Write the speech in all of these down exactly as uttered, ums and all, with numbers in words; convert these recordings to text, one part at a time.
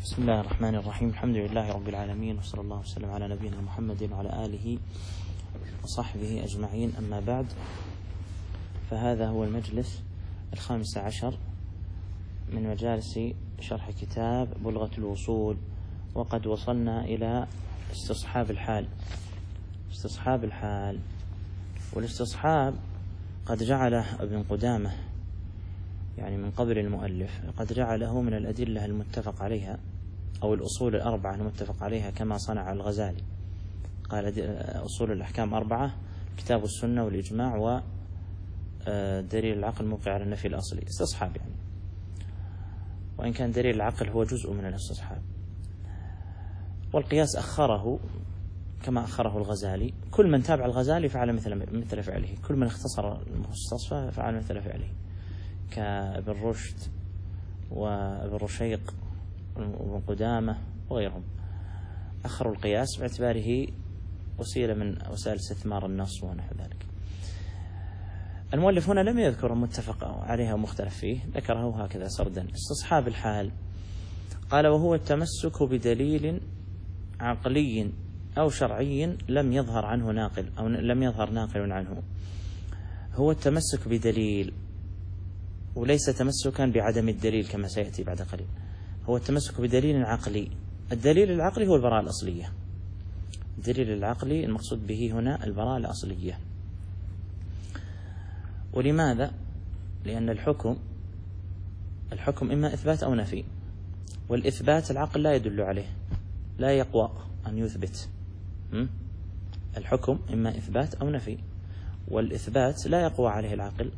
بسم الله الرحمن الرحيم. الحمد لله رب العالمين، وصلى الله وسلم على نبينا محمد وعلى آله وصحبه أجمعين. أما بعد، فهذا هو المجلس الخامس عشر من مجالس شرح كتاب بلغة الوصول، وقد وصلنا إلى استصحاب الحال. استصحاب الحال، والاستصحاب قد جعله ابن قدامة يعني من قبل المؤلف، قد جعله من الأدلة المتفق عليها أو الأصول الأربعة المتفق عليها، كما صنع الغزالي. قال أصول الأحكام أربعة: كتاب السنة والإجماع ودليل العقل موقع على النفي الأصلي. استصحاب يعني، وإن كان دليل العقل هو جزء من الاستصحاب. والقياس أخره كما أخره الغزالي. كل من تابع الغزالي فعل مثل مثل فعله، كل من اختصر المستصفى فعل مثل فعله، كابن رشد وابن رشيق وابن قدامة وغيرهم. أخروا القياس باعتباره وسيلة من وسائل استثمار النص ونحو ذلك. المؤلف هنا لم يذكر متفق عليها ومختلف فيه، ذكره هكذا سردا: استصحاب الحال. قال: وهو التمسك بدليل عقلي أو شرعي لم يظهر عنه ناقل أو لم يظهر ناقل عنه. هو التمسك بدليل، وليس تمسكا بعدم الدليل كما سيأتي بعد قليل. هو التمسك بدليل عقلي. الدليل العقلي هو البراءة الأصلية. الدليل العقلي المقصود به هنا البراءة الأصلية. ولماذا؟ لأن الحكم الحكم إما إثبات أو نفي، والإثبات العقل لا يدل عليه، لا يقوى أن يثبت. الحكم إما إثبات أو نفي، والإثبات لا يقوى عليه العقل.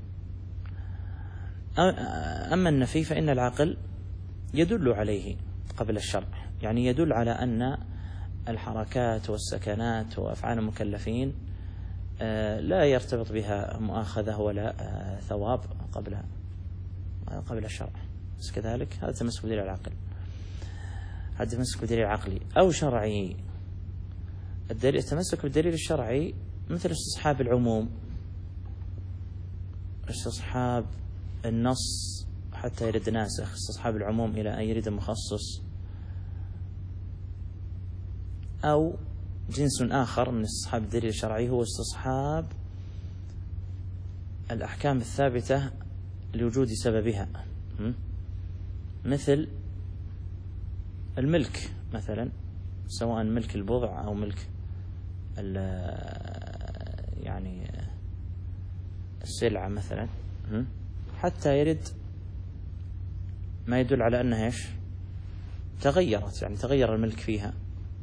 أما النفي فإن العقل يدل عليه قبل الشرع، يعني يدل على أن الحركات والسكنات وأفعال المكلفين لا يرتبط بها مؤاخذة ولا ثواب قبل قبل الشرع. بس كذلك هذا تمسك بدليل العقل، هذا تمسك بدليل عقلي أو شرعي. الدليل التمسك بالدليل الشرعي مثل استصحاب العموم، استصحاب النص حتى يرد ناسخ، استصحاب العموم إلى أن يرد مخصص، أو جنس آخر من استصحاب الدليل الشرعي هو استصحاب الأحكام الثابتة لوجود سببها، مثل الملك مثلا، سواء ملك البضع أو ملك يعني السلعة مثلا، حتى يرد ما يدل على أنها إيش؟ تغيرت، يعني تغير الملك فيها.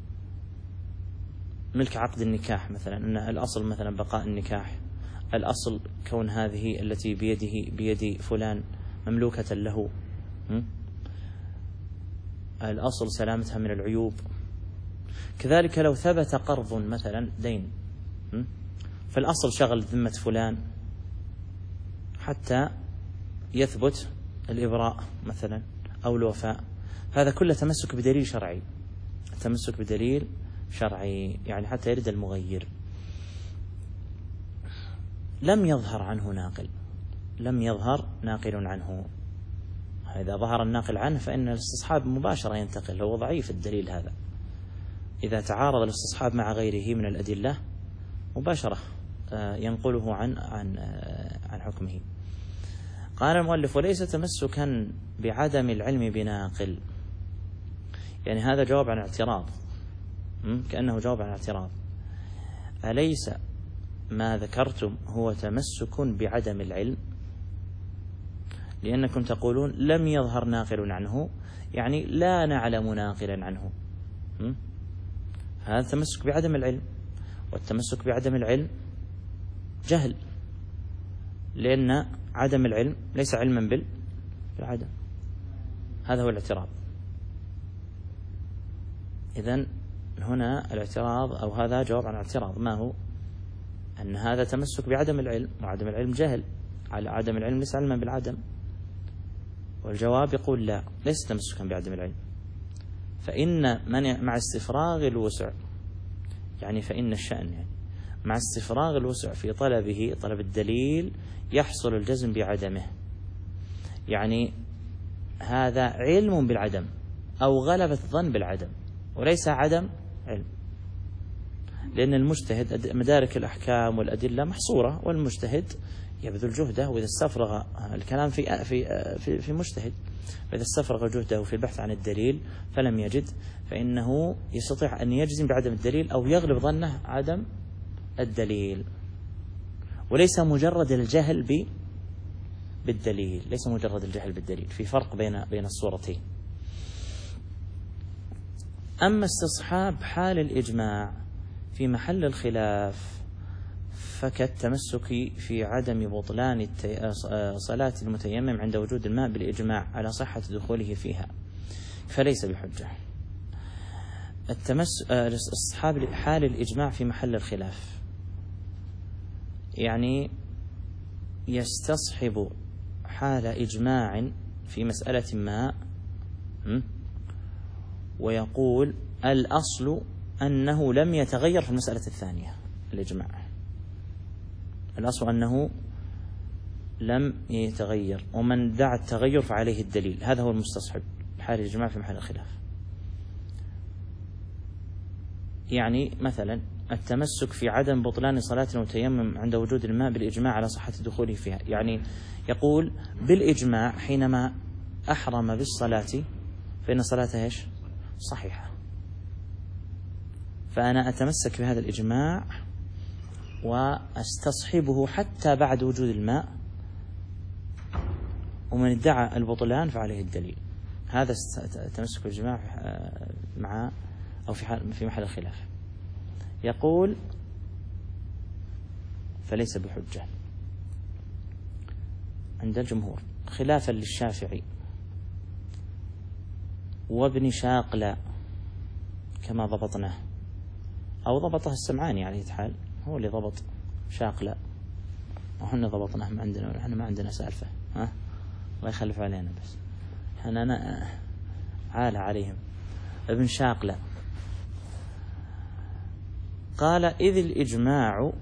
ملك عقد النكاح مثلا، أن الأصل مثلا بقاء النكاح، الأصل كون هذه التي بيده بيد فلان مملوكة له، الأصل سلامتها من العيوب. كذلك لو ثبت قرض مثلا دين، فالأصل شغل ذمة فلان حتى يثبت الإبراء مثلا أو الوفاء. هذا كله تمسك بدليل شرعي، التمسك بدليل شرعي يعني حتى يرد المغير. لم يظهر عنه ناقل، لم يظهر ناقل عنه. إذا ظهر الناقل عنه فإن الاستصحاب مباشرة ينتقل، هو ضعيف الدليل هذا. إذا تعارض الاستصحاب مع غيره من الأدلة مباشرة ينقله عن عن عن حكمه. قال المؤلف: وليس تمسكا بعدم العلم بناقل. يعني هذا جواب عن اعتراض، كأنه جواب عن اعتراض. أليس ما ذكرتم هو تمسك بعدم العلم؟ لأنكم تقولون لم يظهر ناقل عنه، يعني لا نعلم ناقلا عنه. هذا تمسك بعدم العلم، والتمسك بعدم العلم جهل، لأن عدم العلم ليس علما بالعدم. هذا هو الاعتراض. إذن هنا الاعتراض أو هذا جواب عن اعتراض، ما هو؟ أن هذا تمسك بعدم العلم، وعدم العلم جهل، على عدم العلم ليس علما بالعدم. والجواب يقول لا، ليس تمسكا بعدم العلم، فإن من مع استفراغ الوسع، يعني فإن الشأن يعني مع استفراغ الوسع في طلبه، طلب الدليل، يحصل الجزم بعدمه. يعني هذا علم بالعدم أو غلبة الظن بالعدم، وليس عدم علم، لأن المجتهد مدارك الأحكام والأدلة محصورة، والمجتهد يبذل جهده، وإذا استفرغ الكلام في في في, في مجتهد، فإذا استفرغ جهده في البحث عن الدليل فلم يجد، فإنه يستطيع أن يجزم بعدم الدليل أو يغلب ظنه عدم الدليل، وليس مجرد الجهل ب بالدليل، ليس مجرد الجهل بالدليل، في فرق بين بين الصورتين. أما استصحاب حال الإجماع في محل الخلاف فكالتمسك في عدم بطلان صلاة المتيمم عند وجود الماء بالإجماع على صحة دخوله فيها، فليس بحجة. التمس استصحاب حال الإجماع في محل الخلاف يعني يستصحب حال إجماع في مسألة ما، ويقول الأصل أنه لم يتغير في المسألة الثانية. الإجماع الأصل أنه لم يتغير، ومن دعا التغير فعليه الدليل، هذا هو المستصحب حال الإجماع في محل الخلاف. يعني مثلا التمسك في عدم بطلان صلاة المتيمم عند وجود الماء بالإجماع على صحة دخوله فيها، يعني يقول بالإجماع حينما أحرم بالصلاة فإن صلاته إيش؟ صحيحة، فأنا أتمسك بهذا الإجماع وأستصحبه حتى بعد وجود الماء، ومن ادعى البطلان فعليه الدليل. هذا تمسك بالإجماع مع أو في حال في محل الخلاف. يقول فليس بحجة عند الجمهور، خلافا للشافعي وابن شاقلة كما ضبطناه، أو ضبطه السمعاني على أي حال، هو اللي ضبط شاقلة وحنا ضبطناه ما عندنا، احنا ما عندنا سالفة، ها الله يخلف علينا، بس احنا أنا عالة عليهم. ابن شاقلة قال إذ الإجماع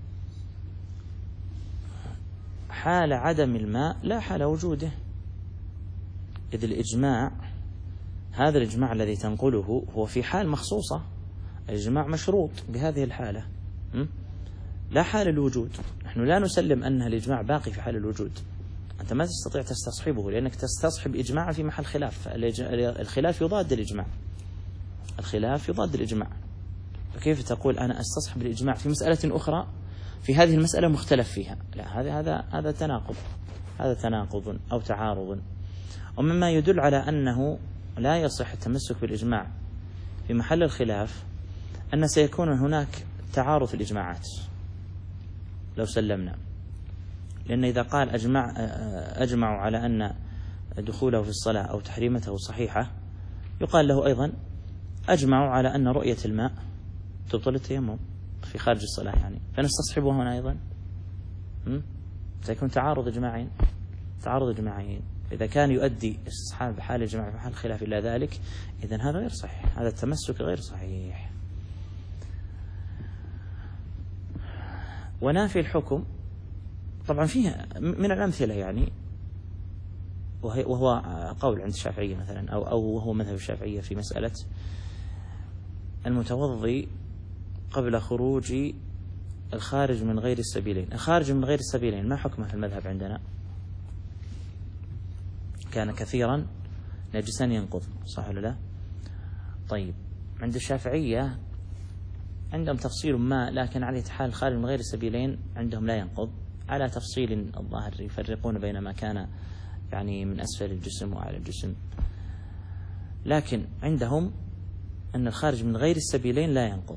حال عدم الماء لا حال وجوده، إذ الإجماع هذا الإجماع الذي تنقله هو في حال مخصوصة، الإجماع مشروط بهذه الحالة لا حال الوجود. نحن لا نسلم أن الإجماع باقي في حال الوجود، أنت ما تستطيع تستصحبه لأنك تستصحب إجماع في محل خلاف، الخلاف يضاد الإجماع، الخلاف يضاد الإجماع، فكيف تقول أنا أستصحب الإجماع في مسألة أخرى في هذه المسألة مختلف فيها؟ لا، هذا هذا هذا تناقض، هذا تناقض أو تعارض. ومما يدل على أنه لا يصح التمسك بالإجماع في محل الخلاف أن سيكون هناك تعارض في الإجماعات لو سلمنا، لأن إذا قال أجمع أجمعوا على أن دخوله في الصلاة أو تحريمته صحيحة، يقال له أيضا أجمعوا على أن رؤية الماء تبطل التيمم في خارج الصلاة، يعني فنستصحبه هنا أيضا. سيكون تعارض إجماعين، تعارض إجماعين. إذا كان يؤدي استصحاب حال الجماعة في حال الخلاف إلى ذلك، إذن هذا غير صحيح، هذا التمسك غير صحيح. ونافي الحكم طبعا فيها من الأمثلة، يعني وهو قول عند الشافعية مثلا، أو أو وهو مذهب الشافعية في مسألة المتوضي قبل خروج الخارج من غير السبيلين. الخارج من غير السبيلين ما حكمه في المذهب عندنا؟ كان كثيرا نجسا ينقض، صح ولا لا؟ طيب عند الشافعية عندهم تفصيل ما، لكن على حال الخارج من غير السبيلين عندهم لا ينقض، على تفصيل الظاهر يفرقون بين ما كان يعني من أسفل الجسم وأعلى الجسم، لكن عندهم أن الخارج من غير السبيلين لا ينقض،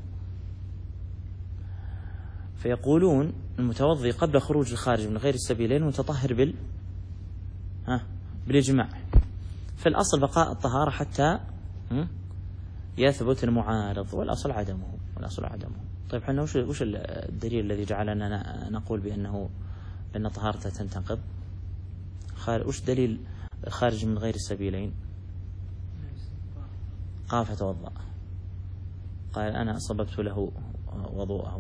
فيقولون المتوضي قبل خروج الخارج من غير السبيلين متطهر بال ها بالإجماع، فالأصل بقاء الطهارة حتى يثبت المعارض، والأصل عدمه، والأصل عدمه. طيب حنا وش وش الدليل الذي جعلنا نقول بأنه أن طهارته تنتقض؟ وش دليل خارج من غير السبيلين؟ قام فتوضأ، قال أنا صببت له وضوءه.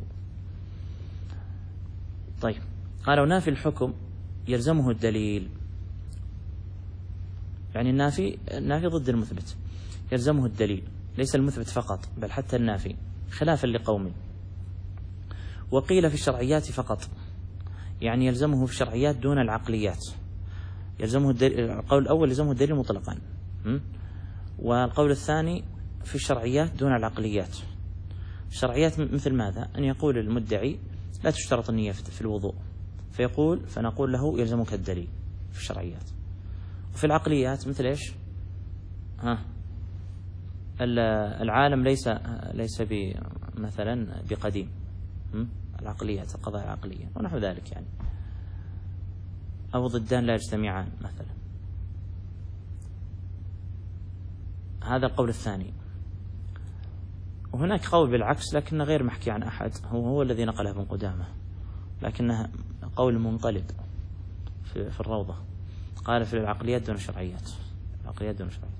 طيب قالوا نافي الحكم يلزمه الدليل، يعني النافي النافي ضد المثبت، يلزمه الدليل، ليس المثبت فقط بل حتى النافي، خلافا لقوم. وقيل في الشرعيات فقط، يعني يلزمه في الشرعيات دون العقليات. يلزمه الدليل، القول الأول يلزمه الدليل مطلقا، والقول الثاني في الشرعيات دون العقليات. الشرعيات مثل ماذا؟ أن يقول المدعي لا تشترط النية في الوضوء، فيقول فنقول له يلزمك الدليل في الشرعيات. وفي العقليات مثل إيش؟ ها العالم ليس ليس مثلا بقديم، العقليات القضايا العقلية ونحو ذلك يعني، أو ضدان لا يجتمعان مثلا. هذا القول الثاني. وهناك قول بالعكس لكنه غير محكي عن أحد، هو هو الذي نقله ابن قدامة، لكنه قول منقلب في, في الروضة. قال في العقليات دون الشرعيات، العقليات دون الشرعيات،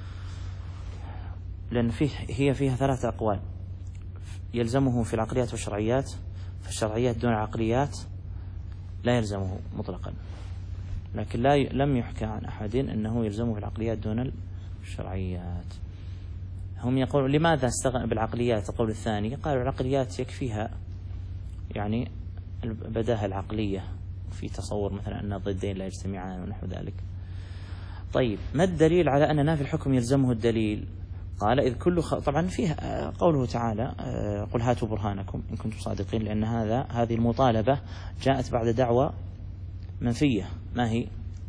لأن فيه هي فيها ثلاثة أقوال. يلزمه في العقليات والشرعيات، في الشرعيات دون العقليات لا يلزمه مطلقا، لكن لا لم يحكى عن أحد أنه يلزمه في العقليات دون الشرعيات. هم يقولون لماذا استغنى بالعقليات؟ القول الثاني قالوا العقليات يكفيها يعني البداهة العقلية في تصور مثلا أن الضدين لا يجتمعان ونحو ذلك. طيب ما الدليل على أن نافي الحكم يلزمه الدليل؟ قال إذ كل خ... طبعا فيه قوله تعالى قل هاتوا برهانكم إن كنتم صادقين، لأن هذا هذه المطالبة جاءت بعد دعوة منفية. ما هي؟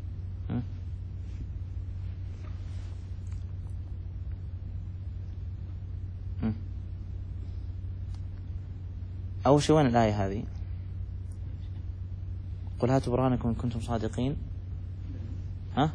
أول شيء وين الآية هذه؟ قل هاتوا برهانكم إن كنتم صادقين. ها؟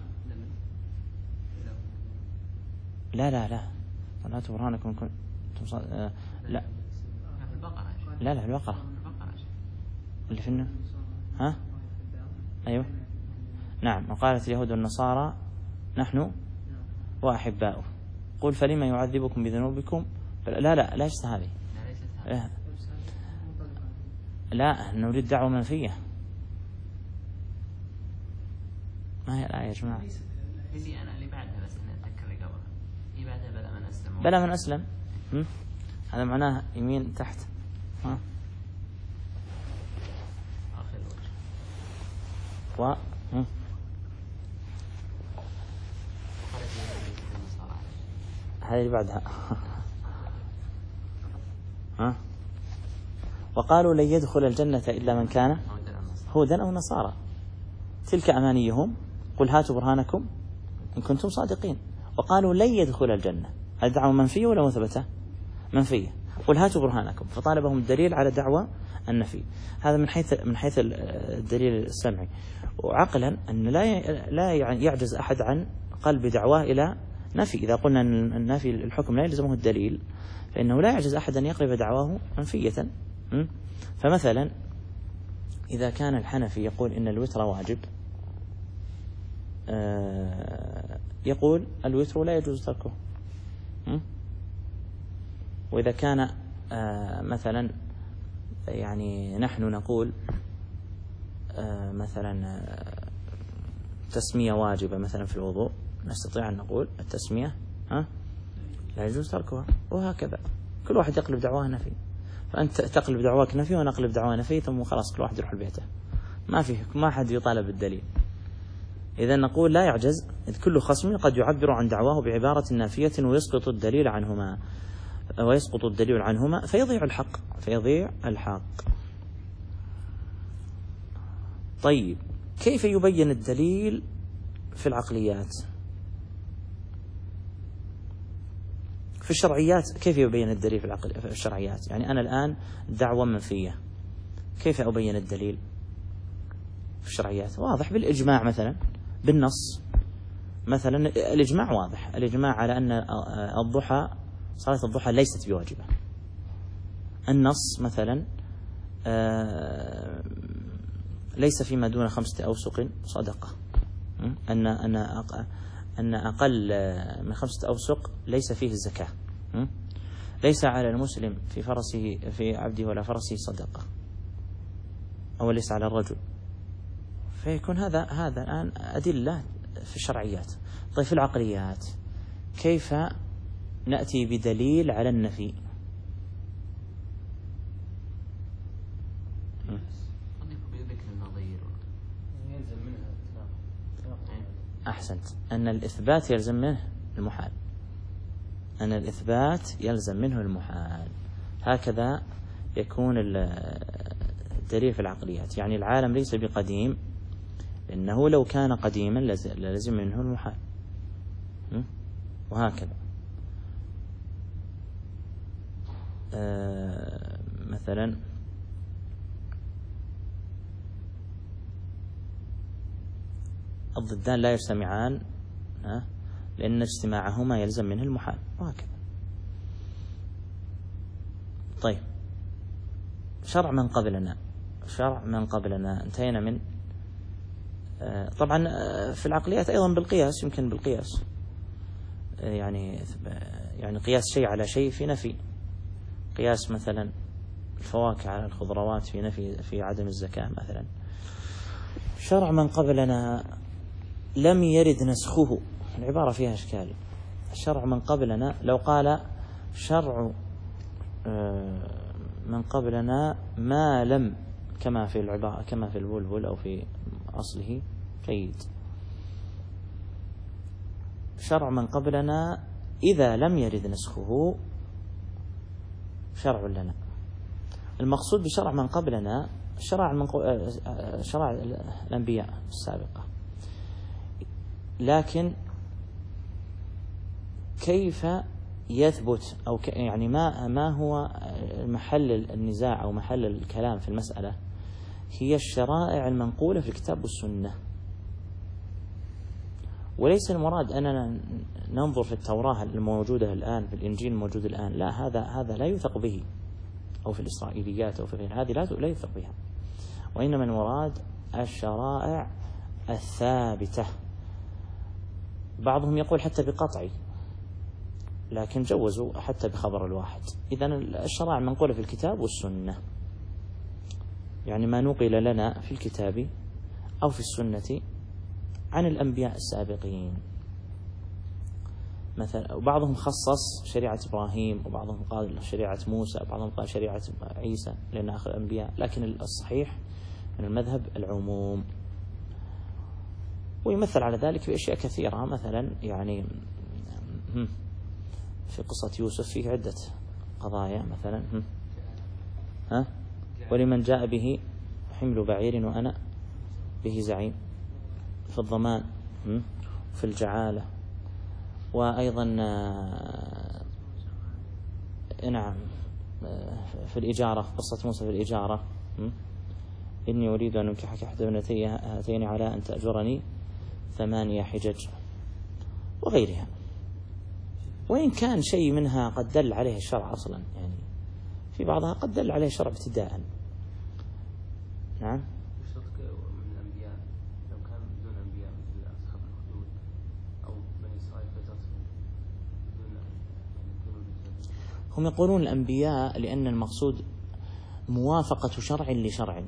لا لا لا قل هاتوا برهانكم إن كنتم صادقين. لا لا لا البقرة اللي في النه. ها؟ أيوه نعم. وقالت اليهود والنصارى نحن وأحباؤه قل فلما يعذبكم بذنوبكم. لا لا ليست هذه، لا, لا نريد دعوة منفية. ما هي الآية يا جماعة؟ اللي أنا اللي بعدها بس أنا أتذكر اللي قبلها هي بعدها بلا من أسلم. بلا من أسلم هذا معناه يمين تحت. ها آخر وجه و هم. هذه اللي بعدها. ها وقالوا لن يدخل الجنة إلا من كان هودا أو نصارى تلك أمانيهم قل هاتوا برهانكم إن كنتم صادقين. وقالوا لن يدخل الجنة، هذه دعوة منفية ولا مثبتة؟ منفية. قل هاتوا برهانكم، فطالبهم الدليل على دعوة النفي. هذا من حيث من حيث الدليل السمعي. وعقلا أن لا لا يعجز أحد عن قلب دعواه إلى نفي. إذا قلنا أن النفي الحكم لا يلزمه الدليل فإنه لا يعجز أحد أن يقلب دعواه منفية. فمثلا إذا كان الحنفي يقول إن الوتر واجب، يقول الوتر لا يجوز تركه. وإذا كان مثلا يعني نحن نقول مثلا تسمية واجبة مثلا في الوضوء، نستطيع أن نقول التسمية ها لا يجوز تركها، وهكذا كل واحد يقلب دعواه نفي. فأنت تقلب دعواك نفي وأنا أقلب دعواه نفي، ثم خلاص كل واحد يروح لبيته، ما فيه ما حد يطالب بالدليل. إذا نقول لا يعجز، إذ كل خصم قد يعبر عن دعواه بعبارة نافية ويسقط الدليل عنهما ويسقط الدليل عنهما فيضيع الحق فيضيع الحق. طيب كيف يبين الدليل في العقليات؟ في الشرعيات كيف يبين الدليل في العقل في الشرعيات؟ يعني أنا الآن دعوة منفية، كيف أبين الدليل في الشرعيات؟ واضح بالإجماع مثلا، بالنص مثلا. الإجماع واضح، الإجماع على أن الضحى صلاة الضحى ليست بواجبة. النص مثلا ليس فيما دون خمسة أوسق صدقة، أن أن أن أقل من خمسة أوسق ليس فيه الزكاة. ليس على المسلم في فرسه في عبده ولا فرسه صدقة، أو ليس على الرجل. فيكون هذا هذا الآن أدلة في الشرعيات. طيب في العقليات كيف نأتي بدليل على النفي. أحسنت، أن الإثبات يلزم منه المحال، أن الإثبات يلزم منه المحال. هكذا يكون الدليل في العقليات. يعني العالم ليس بقديم، لأنه لو كان قديما للزم منه المحال، وهكذا. آه مثلا الضدان لا يجتمعان لأن اجتماعهما يلزم منه المحال، وهكذا. طيب، شرع من قبلنا، شرع من قبلنا انتهينا من آه طبعا في العقليات أيضا بالقياس، يمكن بالقياس يعني يعني قياس شيء على شيء في نفي، قياس مثلا الفواكه على الخضروات في نفي في عدم الزكاة مثلا. شرع من قبلنا لم يرد نسخه، العبارة فيها إشكال. الشرع من قبلنا لو قال شرع من قبلنا ما لم، كما في العبارة كما في البلبل أو في أصله جيد. شرع من قبلنا إذا لم يرد نسخه شرع لنا. المقصود بشرع من قبلنا شرع من شرع الأنبياء السابقة، لكن كيف يثبت أو يعني ما ما هو محل النزاع أو محل الكلام في المسألة؟ هي الشرائع المنقولة في الكتاب والسنة، وليس المراد أننا ننظر في التوراة الموجودة الآن، في الإنجيل الموجود الآن، لا، هذا هذا لا يثق به، أو في الإسرائيليات أو في غير هذه لا يثق بها، وإنما المراد الشرائع الثابتة. بعضهم يقول حتى بقطعي، لكن جوزوا حتى بخبر الواحد. إذن الشرائع منقولة في الكتاب والسنة، يعني ما نقل لنا في الكتاب أو في السنة عن الأنبياء السابقين. مثلا وبعضهم خصص شريعة إبراهيم، وبعضهم قال شريعة موسى، وبعضهم قال شريعة عيسى لأن آخر الأنبياء، لكن الصحيح من المذهب العموم. ويمثل على ذلك في أشياء كثيرة، مثلا يعني في قصة يوسف فيه عدة قضايا، مثلا ها ولمن جاء به حمل بعير وأنا به زعيم، في الضمان، في الجعالة، وأيضا نعم في الإجارة، قصة موسى في الإجارة، إني أريد أن أنكحك إحدى ابنتي هاتين على أن تأجرني ثمانية حجج، وغيرها. وإن كان شيء منها قد دل عليه الشرع أصلا، يعني في بعضها قد دل عليه الشرع ابتداء. نعم. من الأنبياء لو كان بدون أنبياء مثل أصحاب الخدود أو بني إسرائيل هم يقولون الأنبياء لأن المقصود موافقة شرع لشرع،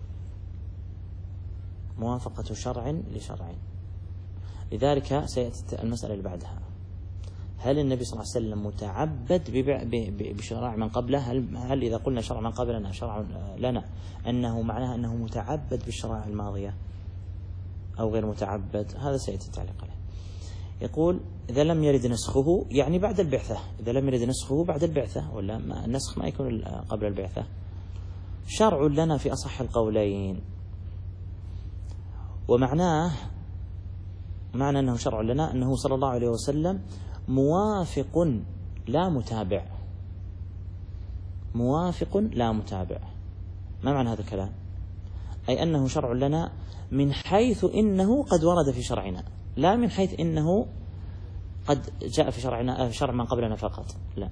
موافقة شرع لشرع. لذلك سيأتي المسألة اللي بعدها، هل النبي صلى الله عليه وسلم متعبد بشرع من قبله؟ هل, هل إذا قلنا شرع من قبلنا شرع لنا أنه معناها أنه متعبد بالشرائع الماضية أو غير متعبد؟ هذا سيأتي التعليق عليه. يقول إذا لم يرد نسخه يعني بعد البعثة، إذا لم يرد نسخه بعد البعثة، ولا ما النسخ ما يكون قبل البعثة، شرع لنا في أصح القولين. ومعناه معنى أنه شرع لنا أنه صلى الله عليه وسلم موافق لا متابع، موافق لا متابع. ما معنى هذا الكلام؟ أي أنه شرع لنا من حيث إنه قد ورد في شرعنا، لا من حيث إنه قد جاء في شرعنا في شرع من قبلنا فقط، لا.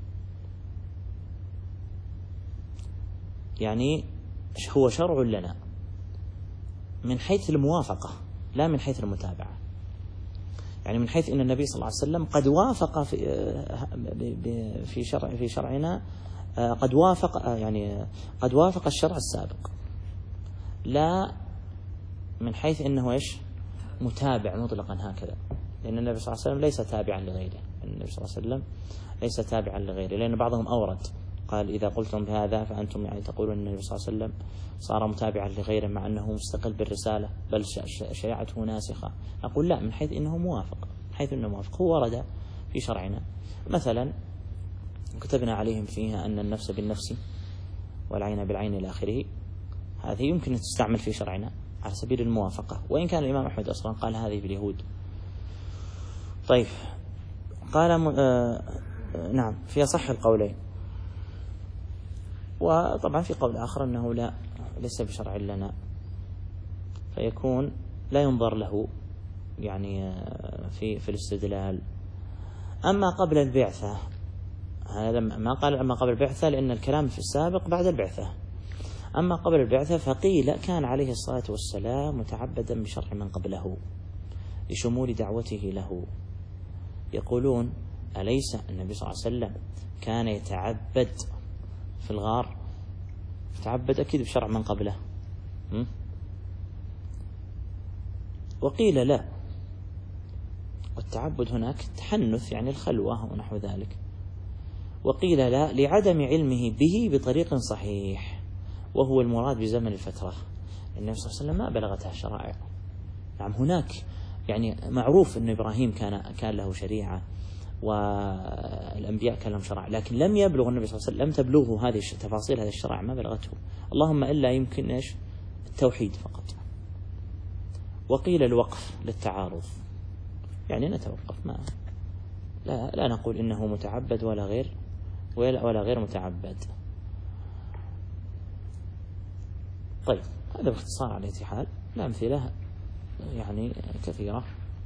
يعني هو شرع لنا من حيث الموافقة لا من حيث المتابعة، يعني من حيث إن النبي صلى الله عليه وسلم قد وافق في في شرع في شرعنا، قد وافق يعني قد وافق الشرع السابق، لا من حيث إنه إيش متابع مطلقا هكذا، لأن النبي صلى الله عليه وسلم ليس تابعا لغيره، النبي صلى الله عليه وسلم ليس تابعا لغيره، لأن بعضهم أورد قال إذا قلتم بهذا فأنتم يعني تقولون أن النبي صلى الله عليه وسلم صار متابعا لغيره مع أنه مستقل بالرسالة بل شريعته ناسخة. أقول لا، من حيث أنه موافق، من حيث أنه موافق هو ورد في شرعنا. مثلا كتبنا عليهم فيها أن النفس بالنفس والعين بالعين إلى آخره، هذه يمكن أن تستعمل في شرعنا على سبيل الموافقة، وإن كان الإمام أحمد أصلا قال هذه باليهود. طيب قال م... آه... نعم في أصح القولين. وطبعا في قول آخر أنه لا ليس بشرع لنا، فيكون لا ينظر له يعني في في الاستدلال. أما قبل البعثة، هذا ما قال أما قبل البعثة لأن الكلام في السابق بعد البعثة. أما قبل البعثة فقيل كان عليه الصلاة والسلام متعبدا بشرع من قبله لشمول دعوته له. يقولون أليس النبي صلى الله عليه وسلم كان يتعبد في الغار؟ يتعبد أكيد بشرع من قبله. م? وقيل لا، والتعبد هناك تحنث يعني الخلوة ونحو ذلك. وقيل لا لعدم علمه به بطريق صحيح، وهو المراد بزمن الفترة. النبي صلى الله عليه وسلم ما بلغتها الشرائع. نعم هناك يعني معروف أن إبراهيم كان كان له شريعة والأنبياء كان لهم شرائع، لكن لم يبلغ النبي صلى الله عليه وسلم، لم تبلغه هذه تفاصيل هذه الشرائع، ما بلغته، اللهم إلا يمكن إيش التوحيد فقط. وقيل الوقف للتعارض، يعني نتوقف، ما لا, لا نقول إنه متعبد ولا غير ولا غير متعبد. طيب هذا باختصار على أي حال، الأمثلة يعني كثيرة.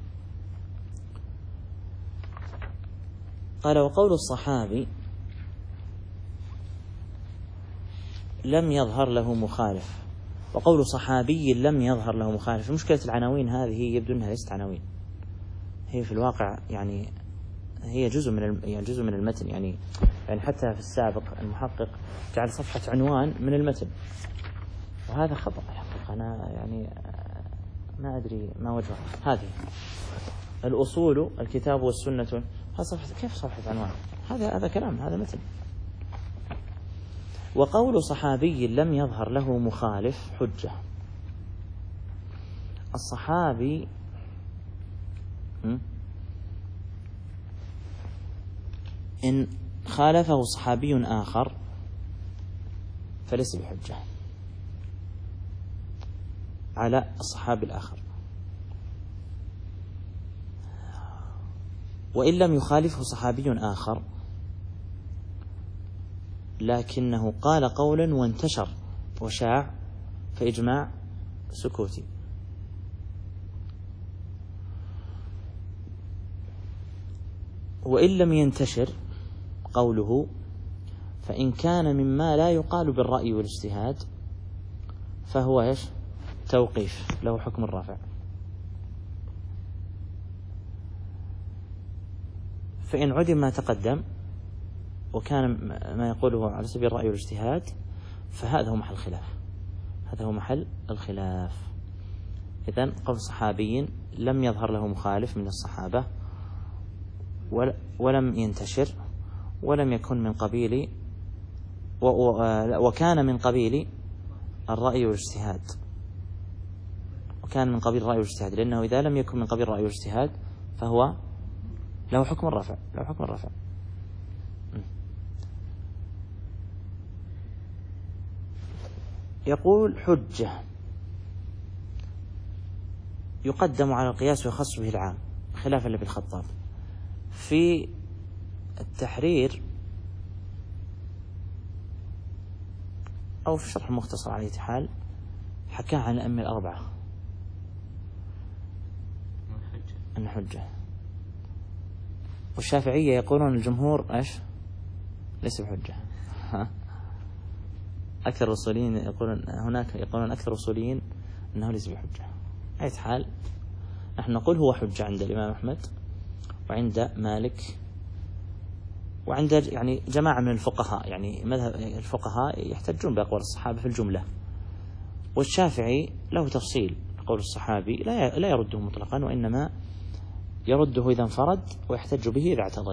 قال وقول الصحابي لم يظهر له مخالف، وقول صحابي لم يظهر له مخالف. مشكلة العناوين هذه يبدو أنها ليست عناوين، هي في الواقع يعني هي جزء من يعني جزء من المتن، يعني يعني حتى في السابق المحقق جعل صفحة عنوان من المتن، وهذا خطأ الحقيقة. أنا يعني ما أدري ما وجهه. هذه الأصول الكتاب والسنة، هذا صفحة، كيف صفحة عنوان؟ هذا هذا كلام، هذا متن. وقول صحابي لم يظهر له مخالف حجة. الصحابي إن خالفه صحابي آخر فليس بحجة على الصحابي الآخر، وإن لم يخالفه صحابي آخر لكنه قال قولا وانتشر وشاع فإجماع سكوتي. وإن لم ينتشر قوله فإن كان مما لا يقال بالرأي والاجتهاد فهو إيش توقيف، له حكم الرفع. فإن عدم ما تقدم وكان ما يقوله على سبيل الرأي والاجتهاد فهذا هو محل الخلاف، هذا هو محل الخلاف. إذن قول صحابي لم يظهر له مخالف من الصحابة ولم ينتشر ولم يكن من قبيل وكان من قبيل الرأي والاجتهاد، وكان من قبيل الرأي والاجتهاد، لأنه إذا لم يكن من قبيل الرأي والاجتهاد فهو له حكم الرفع، له حكم الرفع. يقول حجة يقدم على القياس ويخص به العام خلافا لابن الخطاب. في التحرير أو في شرح المختصر على أي حال حكى عن الأئمة الأربعة أن حجة، والشافعية يقولون الجمهور إيش ليس بحجة. أكثر الأصوليين يقولون هناك يقولون أكثر الأصوليين أنه ليس بحجة. أي حال نحن نقول هو حجة عند الإمام أحمد وعند مالك وعند يعني جماعة من الفقهاء، يعني مذهب الفقهاء يحتجون بأقوال الصحابة في الجملة. والشافعي له تفصيل، قول الصحابي لا لا يرده مطلقا، وإنما يرده إذا انفرد ويحتج به إذا اعتضد.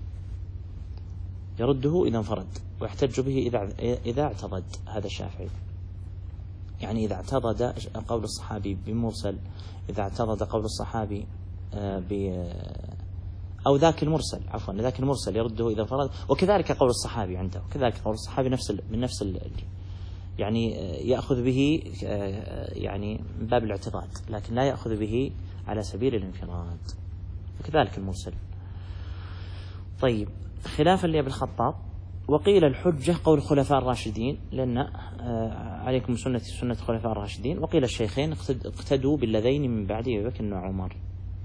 يرده إذا انفرد ويحتج به إذا إذا اعتضد. هذا الشافعي. يعني إذا اعتضد قول الصحابي بمرسل، إذا اعتضد قول الصحابي ب أو ذاك المرسل، عفوا ذاك المرسل يرده إذا انفرد، وكذلك قول الصحابي عنده، كذلك قول الصحابي نفس من نفس ال يعني يأخذ به يعني من باب الاعتضاد، لكن لا يأخذ به على سبيل الانفراد، وكذلك المرسل. طيب، خلافا لأبي الخطاب. وقيل الحجة قول الخلفاء الراشدين، لأن عليكم سنة سنة الخلفاء الراشدين. وقيل الشيخين اقتدوا بالذين من بعد أبي بكر وعمر.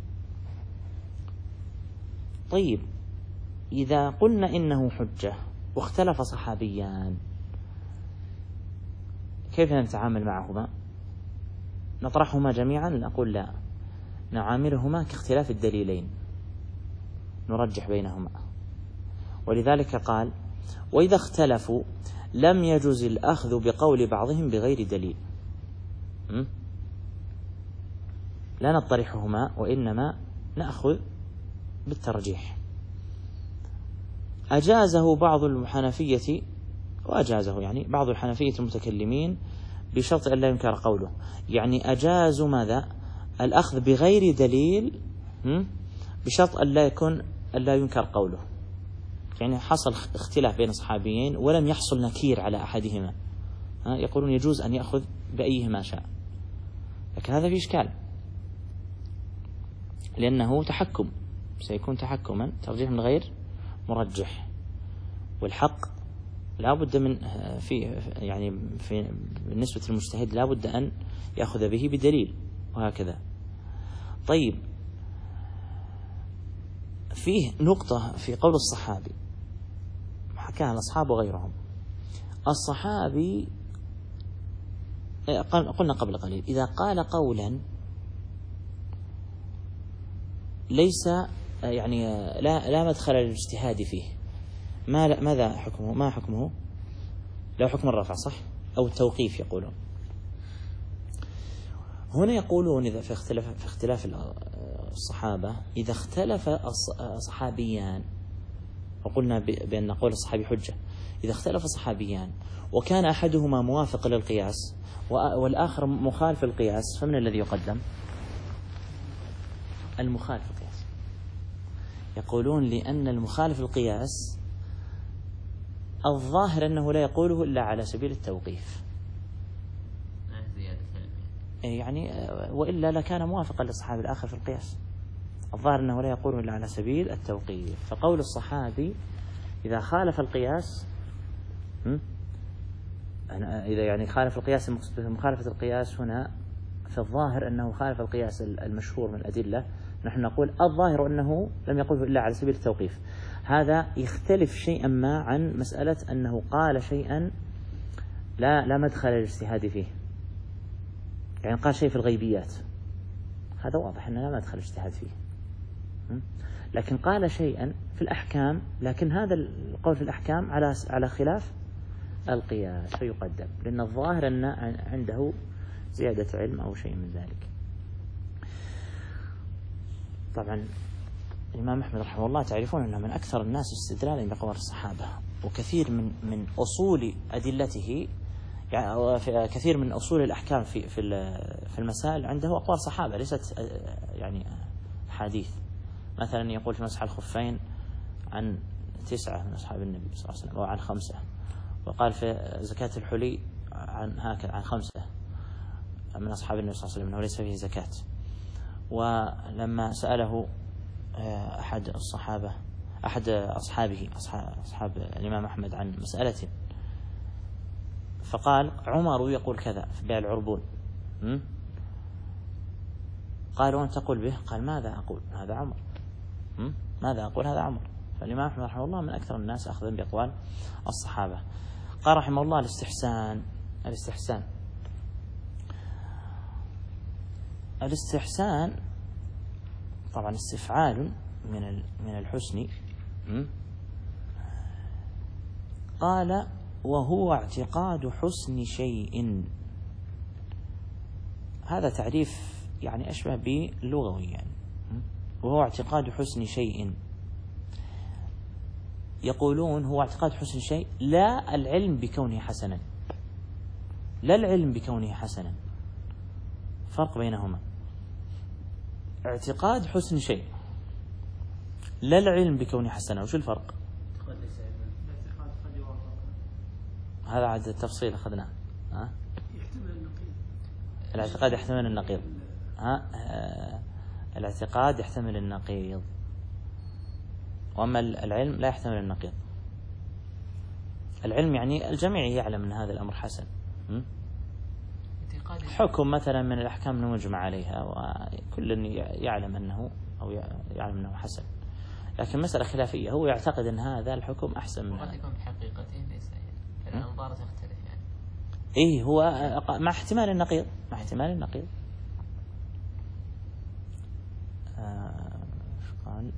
طيب، إذا قلنا إنه حجة واختلف صحابيان، كيف نتعامل معهما؟ نطرحهما جميعا؟ نقول لا، نعاملهما كاختلاف الدليلين، نرجح بينهما. ولذلك قال: وإذا اختلفوا لم يجوز الأخذ بقول بعضهم بغير دليل. م? لا نطرحهما، وإنما نأخذ بالترجيح. أجازه بعض الحنفية، وأجازه يعني بعض الحنفية المتكلمين بشرط أن لا ينكر قوله، يعني أجازوا ماذا؟ الأخذ بغير دليل بشرط أن لا يكون أن لا ينكر قوله. يعني حصل اختلاف بين الصحابيين ولم يحصل نكير على أحدهما، يقولون يجوز أن يأخذ بأيهما شاء، لكن هذا فيه إشكال، لأنه تحكم، سيكون تحكما، ترجيح من غير مرجح. والحق لا بد من في يعني في بالنسبة للمجتهد لا بد أن يأخذ به بدليل، وهكذا. طيب، فيه نقطة في قول الصحابي حكاها الأصحاب وغيرهم. الصحابي قلنا قبل قليل إذا قال قولا ليس يعني لا لا مدخل للاجتهاد فيه، ما ماذا حكمه؟ ما حكمه؟ لا حكم الرفع، صح؟ أو التوقيف يقولون. هنا يقولون إذا في اختلاف في اختلاف الصحابة، إذا اختلف صحابيان، وقلنا بأن قول الصحابي حجة، إذا اختلف صحابيان وكان أحدهما موافق للقياس والآخر مخالف القياس، فمن الذي يقدم؟ المخالف القياس. يقولون لأن المخالف القياس الظاهر أنه لا يقوله إلا على سبيل التوقيف، يعني وإلا لكان موافقا للصحابي الآخر في القياس. الظاهر أنه لا يقوله إلا على سبيل التوقيف. فقول الصحابي إذا خالف القياس، إذا يعني خالف القياس، مخالفة القياس هنا في الظاهر أنه خالف القياس المشهور من الأدلة، نحن نقول الظاهر أنه لم يقوله إلا على سبيل التوقيف. هذا يختلف شيئا ما عن مسألة أنه قال شيئا لا لا مدخل للاجتهاد فيه، يعني قال شيء في الغيبيات، هذا واضح أنه لا مدخل الاجتهاد فيه. لكن قال شيئا في الأحكام، لكن هذا القول في الأحكام على على خلاف القياس فيقدم، لأن الظاهر أن عنده زيادة علم أو شيء من ذلك. طبعا الإمام أحمد رحمه الله تعرفون أنه من أكثر الناس استدلالا بأقوال الصحابة، وكثير من من أصول أدلته، يعني كثير من أصول الأحكام في في في المسائل عنده أقوال صحابة ليست يعني حديث. مثلا يقول في مسح الخفين عن تسعة من أصحاب النبي صلى الله عليه وسلم أو عن خمسة، وقال في زكاة الحلي عن هكذا عن خمسة من أصحاب النبي صلى الله عليه وسلم أنه ليس فيه زكاة. ولما سأله أحد الصحابة أحد أصحابه أصحاب, أصحاب الإمام أحمد عن مسألة، فقال عمر يقول كذا في بيع العربون، قال وأنت تقول به؟ قال ماذا أقول؟ هذا عمر. ماذا أقول؟ هذا عمر. فالإمام أحمد رحمه الله من أكثر الناس أخذا بأقوال الصحابة. قال رحمه الله الاستحسان الاستحسان الاستحسان طبعا استفعال من من الحسن. قال وهو اعتقاد حسن شيء. هذا تعريف يعني أشبه بلغوي، يعني وهو اعتقاد حسن شيء. يقولون هو اعتقاد حسن شيء لا العلم بكونه حسنا، لا العلم بكونه حسنا، فرق بينهما. اعتقاد حسن شيء لا العلم بكونه حسنا، وش الفرق؟ هذا عاد التفصيل أخذناه. ها؟ الاعتقاد يحتمل النقيض. ها؟ آه الاعتقاد يحتمل النقيض، وأما العلم لا يحتمل النقيض. العلم يعني الجميع يعلم أن هذا الأمر حسن، حكم مثلا من الأحكام المجمع عليها وكل يعلم أنه أو يعلم أنه حسن، لكن مسألة خلافية، هو يعتقد أن هذا الحكم أحسن من هذا. يكون بحقيقته ليس الأنظار تختلف يعني. إيه هو مع احتمال النقيض، مع احتمال النقيض. آه قال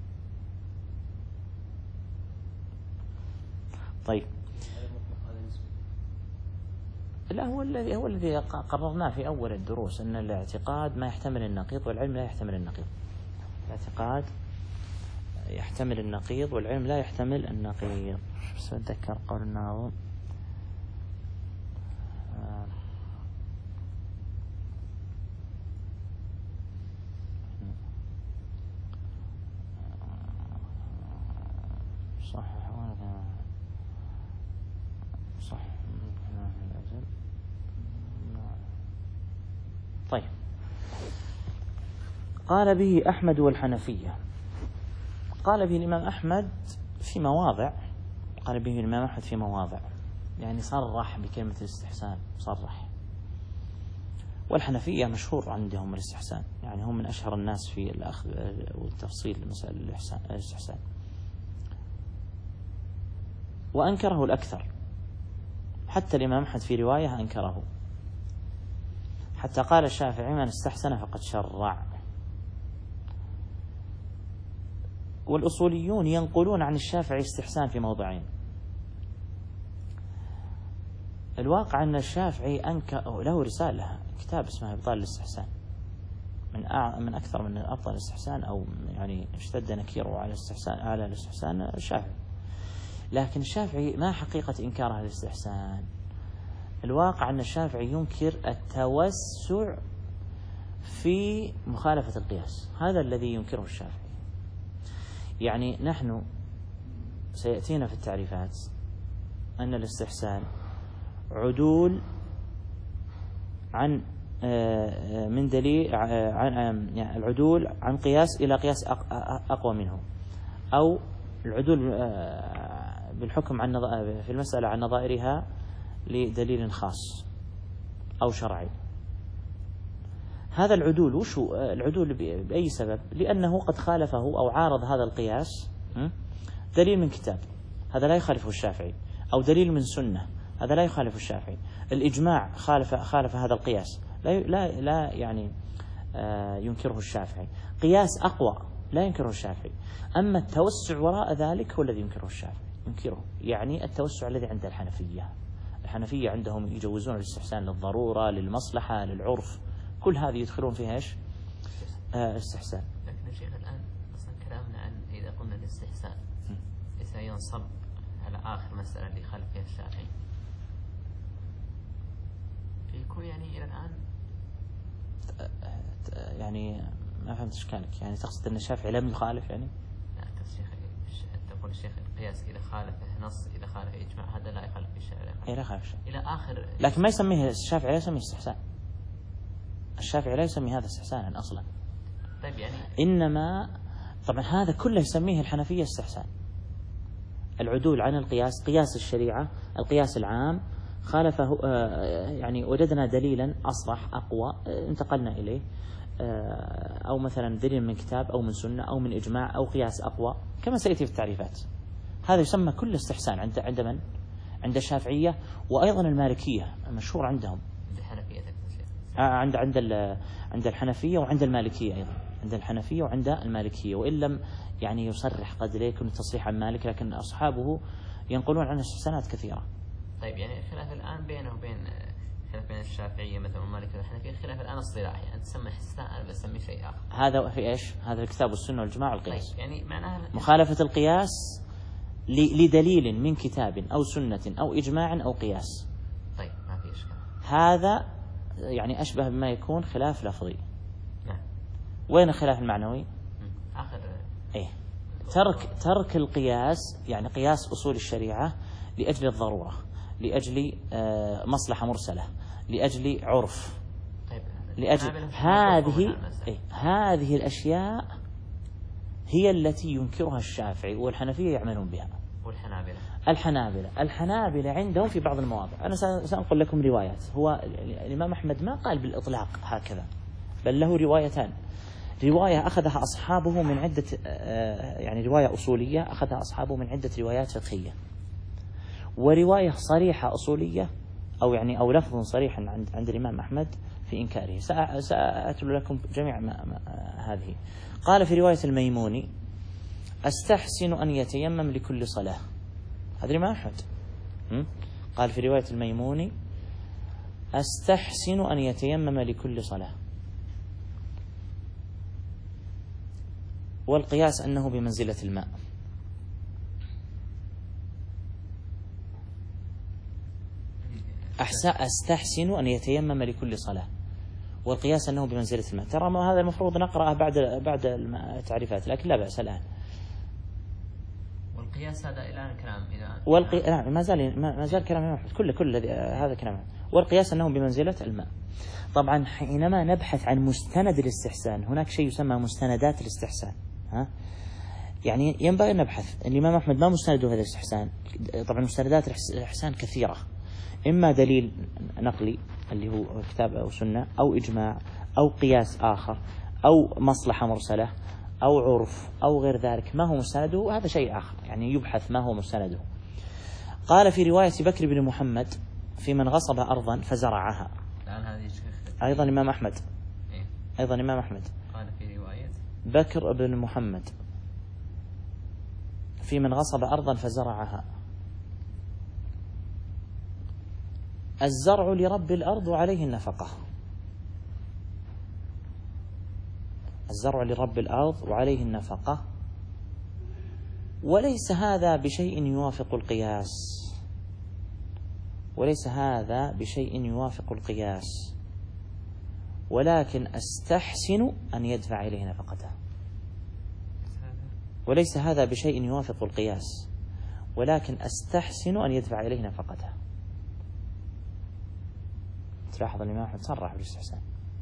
طيب. لا هو الذي هو الذي قررناه في أول الدروس أن الاعتقاد ما يحتمل النقيض والعلم لا يحتمل النقيض. الاعتقاد يحتمل النقيض والعلم لا يحتمل النقيض. بس أتذكر قول الناظم صح صح. طيب. قال به أحمد والحنفية. قال به الإمام أحمد في مواضع، قال به الإمام أحمد في مواضع، يعني صرح بكلمة الاستحسان، صرح. والحنفية مشهور عندهم الاستحسان، يعني هم من أشهر الناس في الأخذ والتفصيل لمسائل الاستحسان. وأنكره الأكثر، حتى الإمام أحمد في رواية أنكره، حتى قال الشافعي من استحسن فقد شرع. والأصوليون ينقلون عن الشافعي استحسان في موضعين. الواقع أن الشافعي أنكر له رسالة كتاب اسمه إبطال الاستحسان، من أع... من أكثر من أبطال الاستحسان، أو يعني اشتد نكيره على الاستحسان على الاستحسان الشافعي. لكن الشافعي ما حقيقة إنكاره الاستحسان؟ الواقع أن الشافعي ينكر التوسع في مخالفة القياس، هذا الذي ينكره الشافعي. يعني نحن سيأتينا في التعريفات أن الاستحسان عدول عن من دليل عن يعني العدول عن قياس إلى قياس أقوى منه، أو العدول بالحكم عن في المسألة عن نظائرها لدليل خاص أو شرعي. هذا العدول وش هو العدول؟ بأي سبب؟ لأنه قد خالفه أو عارض هذا القياس دليل من كتاب، هذا لا يخالفه الشافعي، أو دليل من سنة، هذا لا يخالف الشافعي. الإجماع خالف خالف هذا القياس، لا لا لا يعني آه ينكره الشافعي. قياس أقوى لا ينكره الشافعي. أما التوسع وراء ذلك هو الذي ينكره الشافعي، ينكره يعني التوسع الذي عند الحنفية. الحنفية عندهم يجوزون الاستحسان للضرورة، للمصلحة، للعرف، كل هذه يدخلون فيها ايش؟ آه استحسان. لكن الشيخ الآن أصلا كلامنا عن إذا قلنا الاستحسان إذا ينصب على آخر مسألة اللي خالف فيها الشافعي، يكون يعني إلى الآن يعني ما فهمت إشكالك. يعني تقصد أن الشافعي لم يخالف يعني؟ لا الشيخ تقول الشيخ القياس إذا خالفه نص، إذا خالف إجماع، هذا لا يخالف الشافعي. إيه لا يخالف إلى آخر. لكن ما يسميه الشافعي، لا يسميه استحسان. الشافعي لا يسمي هذا استحسانا أصلا. طيب يعني إنما طبعا هذا كله يسميه الحنفية استحسان. العدول عن القياس، قياس الشريعة، القياس العام خالفه، يعني وجدنا دليلا أصرح أقوى انتقلنا إليه، أو مثلا دليل من كتاب أو من سنة أو من إجماع أو قياس أقوى، كما سيأتي في التعريفات. هذا يسمى كل استحسان عند عند من؟ عند الشافعية، وأيضا المالكية مشهور عندهم. عند عند عند الحنفية وعند المالكية أيضا، عند الحنفية وعند المالكية، وإن لم يعني يصرح، قد لا يكون تصريح عن مالك، لكن أصحابه ينقلون عنه استحسانات كثيرة. طيب يعني الخلاف الآن بينه وبين خلاف بين الشافعية مثلا ومالك والحنفية خلاف الآن اصطلاحي، يعني تسمى استحسان أنا بسميه شيء آخر. هذا في إيش؟ هذا الكتاب والسنة والجماعة والقياس. طيب يعني معناها مخالفة القياس لدليل من كتاب أو سنة أو إجماع أو قياس. طيب ما في إشكال. هذا يعني أشبه بما يكون خلاف لفظي. نعم. وين الخلاف المعنوي؟ آخر. إيه. ترك ترك القياس، يعني قياس أصول الشريعة لأجل الضرورة، لأجل مصلحة مرسلة، لأجل عرف، طيب لأجل هذه إيه؟ هذه الأشياء هي التي ينكرها الشافعي والحنفية يعملون بها. والحنابلة الحنابلة الحنابلة عندهم في بعض المواضع. أنا سأنقل لكم روايات. هو الإمام أحمد ما قال بالإطلاق هكذا، بل له روايتان. رواية أخذها أصحابه من عدة، يعني رواية أصولية أخذها أصحابه من عدة روايات فقهية، ورواية صريحة أصولية أو يعني أو لفظ صريح عند عند الإمام أحمد في إنكاره. سأتلو لكم جميع ما ما هذه. قال في رواية الميموني: أستحسن أن يتيمم لكل صلاة. هذا الإمام أحمد. قال في رواية الميموني: أستحسن أن يتيمم لكل صلاة. والقياس أنه بمنزلة الماء. أستحسن أن يتيمم لكل صلاة، والقياس أنه بمنزلة الماء. ترى ما هذا المفروض نقرأه بعد بعد التعريفات، لكن لا بأس الآن. والقياس هذا الآن كلام إلى والقي... لا ما زال ما زال كلام الإمام أحمد، كل كل هذا كلام. والقياس أنه بمنزلة الماء. طبعا حينما نبحث عن مستند الاستحسان هناك شيء يسمى مستندات الاستحسان. ها؟ يعني ينبغي أن نبحث. الإمام أحمد ما مستنده هذا الاستحسان؟ طبعا مستندات الاستحسان كثيرة، إما دليل نقلي اللي هو كتاب أو سنة أو إجماع أو قياس آخر أو مصلحة مرسلة أو عرف أو غير ذلك. ما هو مستنده هذا شيء آخر، يعني يبحث ما هو مستنده. قال في رواية بكر بن محمد: في من غصب أرضا فزرعها. الآن هذه أيضا الإمام أحمد. إيه؟ أيضا الإمام أحمد قال في رواية بكر بن محمد: في من غصب أرضا فزرعها. الزرع لرب الأرض وعليه النفقة. الزرع لرب الأرض وعليه النفقة، وليس هذا بشيء يوافق القياس. وليس هذا بشيء يوافق القياس، ولكن أستحسن أن يدفع إليه نفقته. وليس هذا بشيء يوافق القياس، ولكن أستحسن أن يدفع إليه نفقته. تلاحظ الإمام أحمد صرح بالاستحسان.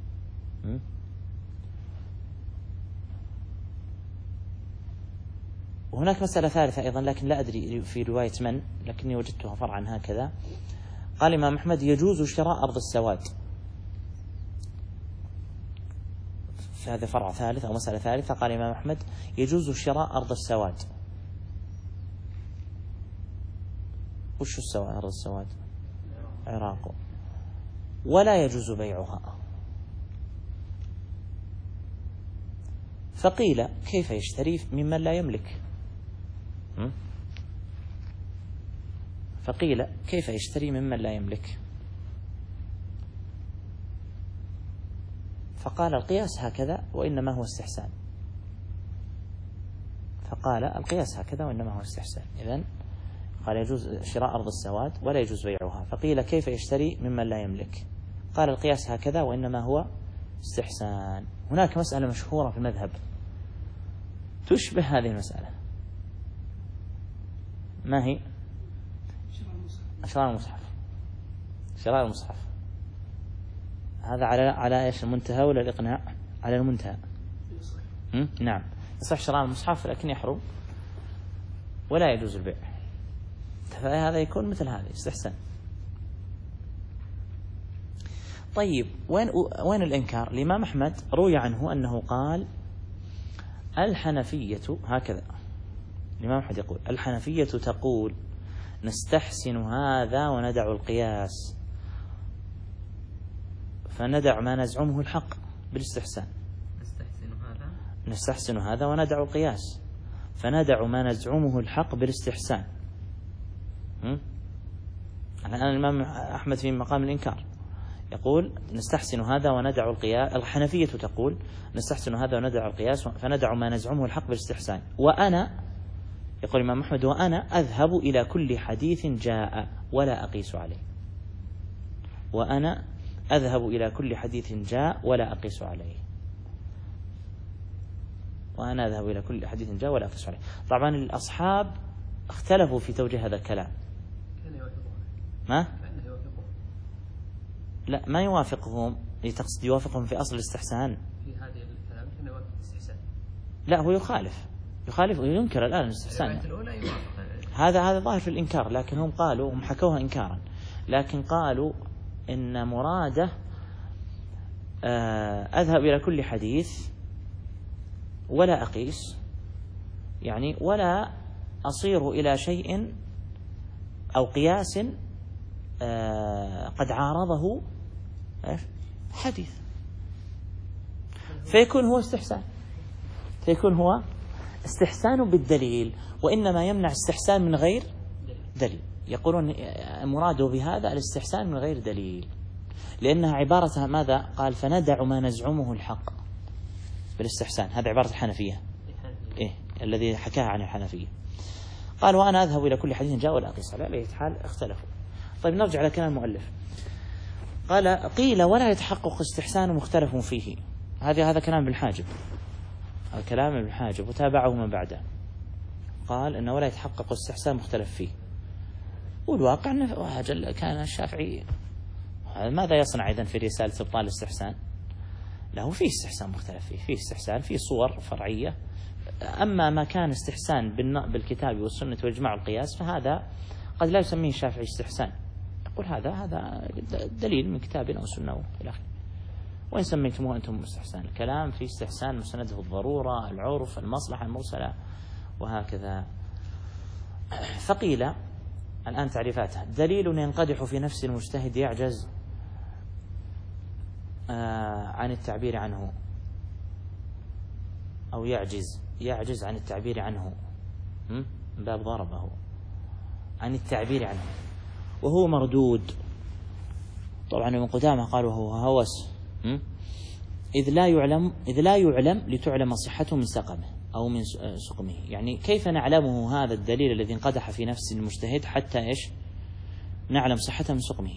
وهناك مسألة ثالثة أيضا، لكن لا أدري في رواية من، لكني وجدتها فرعا هكذا. قال الإمام أحمد: يجوز شراء أرض السواد. هذا فرع ثالث أو مسألة ثالثة. قال الإمام أحمد: يجوز شراء أرض السواد. وش السواد؟ أرض السواد عراق. ولا يجوز بيعها. فقيل: كيف يشتري ممن لا يملك؟ فقيل: كيف يشتري ممن لا يملك؟ فقال: القياس هكذا وإنما هو استحسان. فقال: القياس هكذا وإنما هو استحسان. إذن قال: يجوز شراء أرض السواد ولا يجوز بيعها. فقيل: كيف يشتري ممن لا يملك؟ قال: القياس هكذا وإنما هو استحسان. هناك مسألة مشهورة في المذهب تشبه هذه المسألة. ما هي؟ شراء المصحف. شراء المصحف هذا على على ايش؟ المنتهى ولا الإقناع؟ على المنتهى. نعم، يصح شراء المصحف لكن يحرم ولا يجوز البيع. فهذا يكون مثل هذا استحسان. طيب وين وين الإنكار؟ الإمام أحمد روي عنه أنه قال: الحنفية هكذا. الإمام أحمد يقول: الحنفية تقول نستحسن هذا وندع القياس، فندع ما نزعمه الحق بالاستحسان. نستحسن هذا نستحسن هذا وندع القياس، فندع ما نزعمه الحق بالاستحسان. الآن الإمام أحمد في مقام الإنكار. يقول نستحسن هذا وندع القياس. الحنفية تقول نستحسن هذا وندع القياس فندع ما نزعمه الحق بالاستحسان. وأنا يقول الإمام أحمد وأنا أذهب إلى كل حديث جاء ولا أقيس عليه. وأنا أذهب إلى كل حديث جاء ولا أقيس عليه. وأنا أذهب إلى كل حديث جاء ولا أقيس عليه. طبعا الأصحاب اختلفوا في توجيه هذا الكلام. ما؟ لا ما يوافقهم. تقصد يوافقهم في أصل الاستحسان؟ في هذه الكلام كان يوافق الاستحسان. لا هو يخالف يخالف وينكر الآن الاستحسان. هذا هذا ظاهر في الإنكار، لكن هم قالوا هم حكوها إنكارا، لكن قالوا إن مراده أذهب إلى كل حديث ولا أقيس، يعني ولا أصير إلى شيء أو قياس قد عارضه حديث، فيكون هو استحسان فيكون هو استحسان بالدليل، وإنما يمنع استحسان من غير دليل. يقولون مراده بهذا الاستحسان من غير دليل، لأنها عبارة ماذا؟ قال فندع ما نزعمه الحق بالاستحسان. هذا عبارة الحنفية إيه الذي حكاها عن الحنفية. قال وأنا أذهب إلى كل حديث جاء ولا أقيس عليه. على أي حال اختلفوا. طيب نرجع إلى كلام المؤلف. قال قيل ولا يتحقق استحسان مختلف فيه. هذا هذا كلام ابن حاجب، هذا كلام ابن حاجب وتابعه من بعده. قال إنه ولا يتحقق استحسان مختلف فيه، والواقع أنه كان الشافعي ماذا يصنع إذن في رسالة إبطال الاستحسان؟ له فيه استحسان مختلف فيه، فيه استحسان فيه صور فرعية. أما ما كان استحسان بالكتاب والسنة والإجماع والقياس فهذا قد لا يسميه الشافعي استحسان، يقول هذا هذا دليل من كتابنا وسنة إلى آخره. وإن سميتموه أنتم استحسان، الكلام في استحسان مسنده الضرورة، العرف، المصلحة المرسلة وهكذا. فقيل الآن تعريفاتها: دليل ينقدح في نفس المجتهد يعجز آه عن التعبير عنه، أو يعجز يعجز عن التعبير عنه من باب ضربه عن التعبير عنه، وهو مردود. طبعا ابن قدامة قال وهو هوس، إذ لا يعلم إذ لا يعلم لتعلم صحته من سقمه أو من سقمه. يعني كيف نعلمه هذا الدليل الذي انقدح في نفس المجتهد حتى إيش نعلم صحته من سقمه؟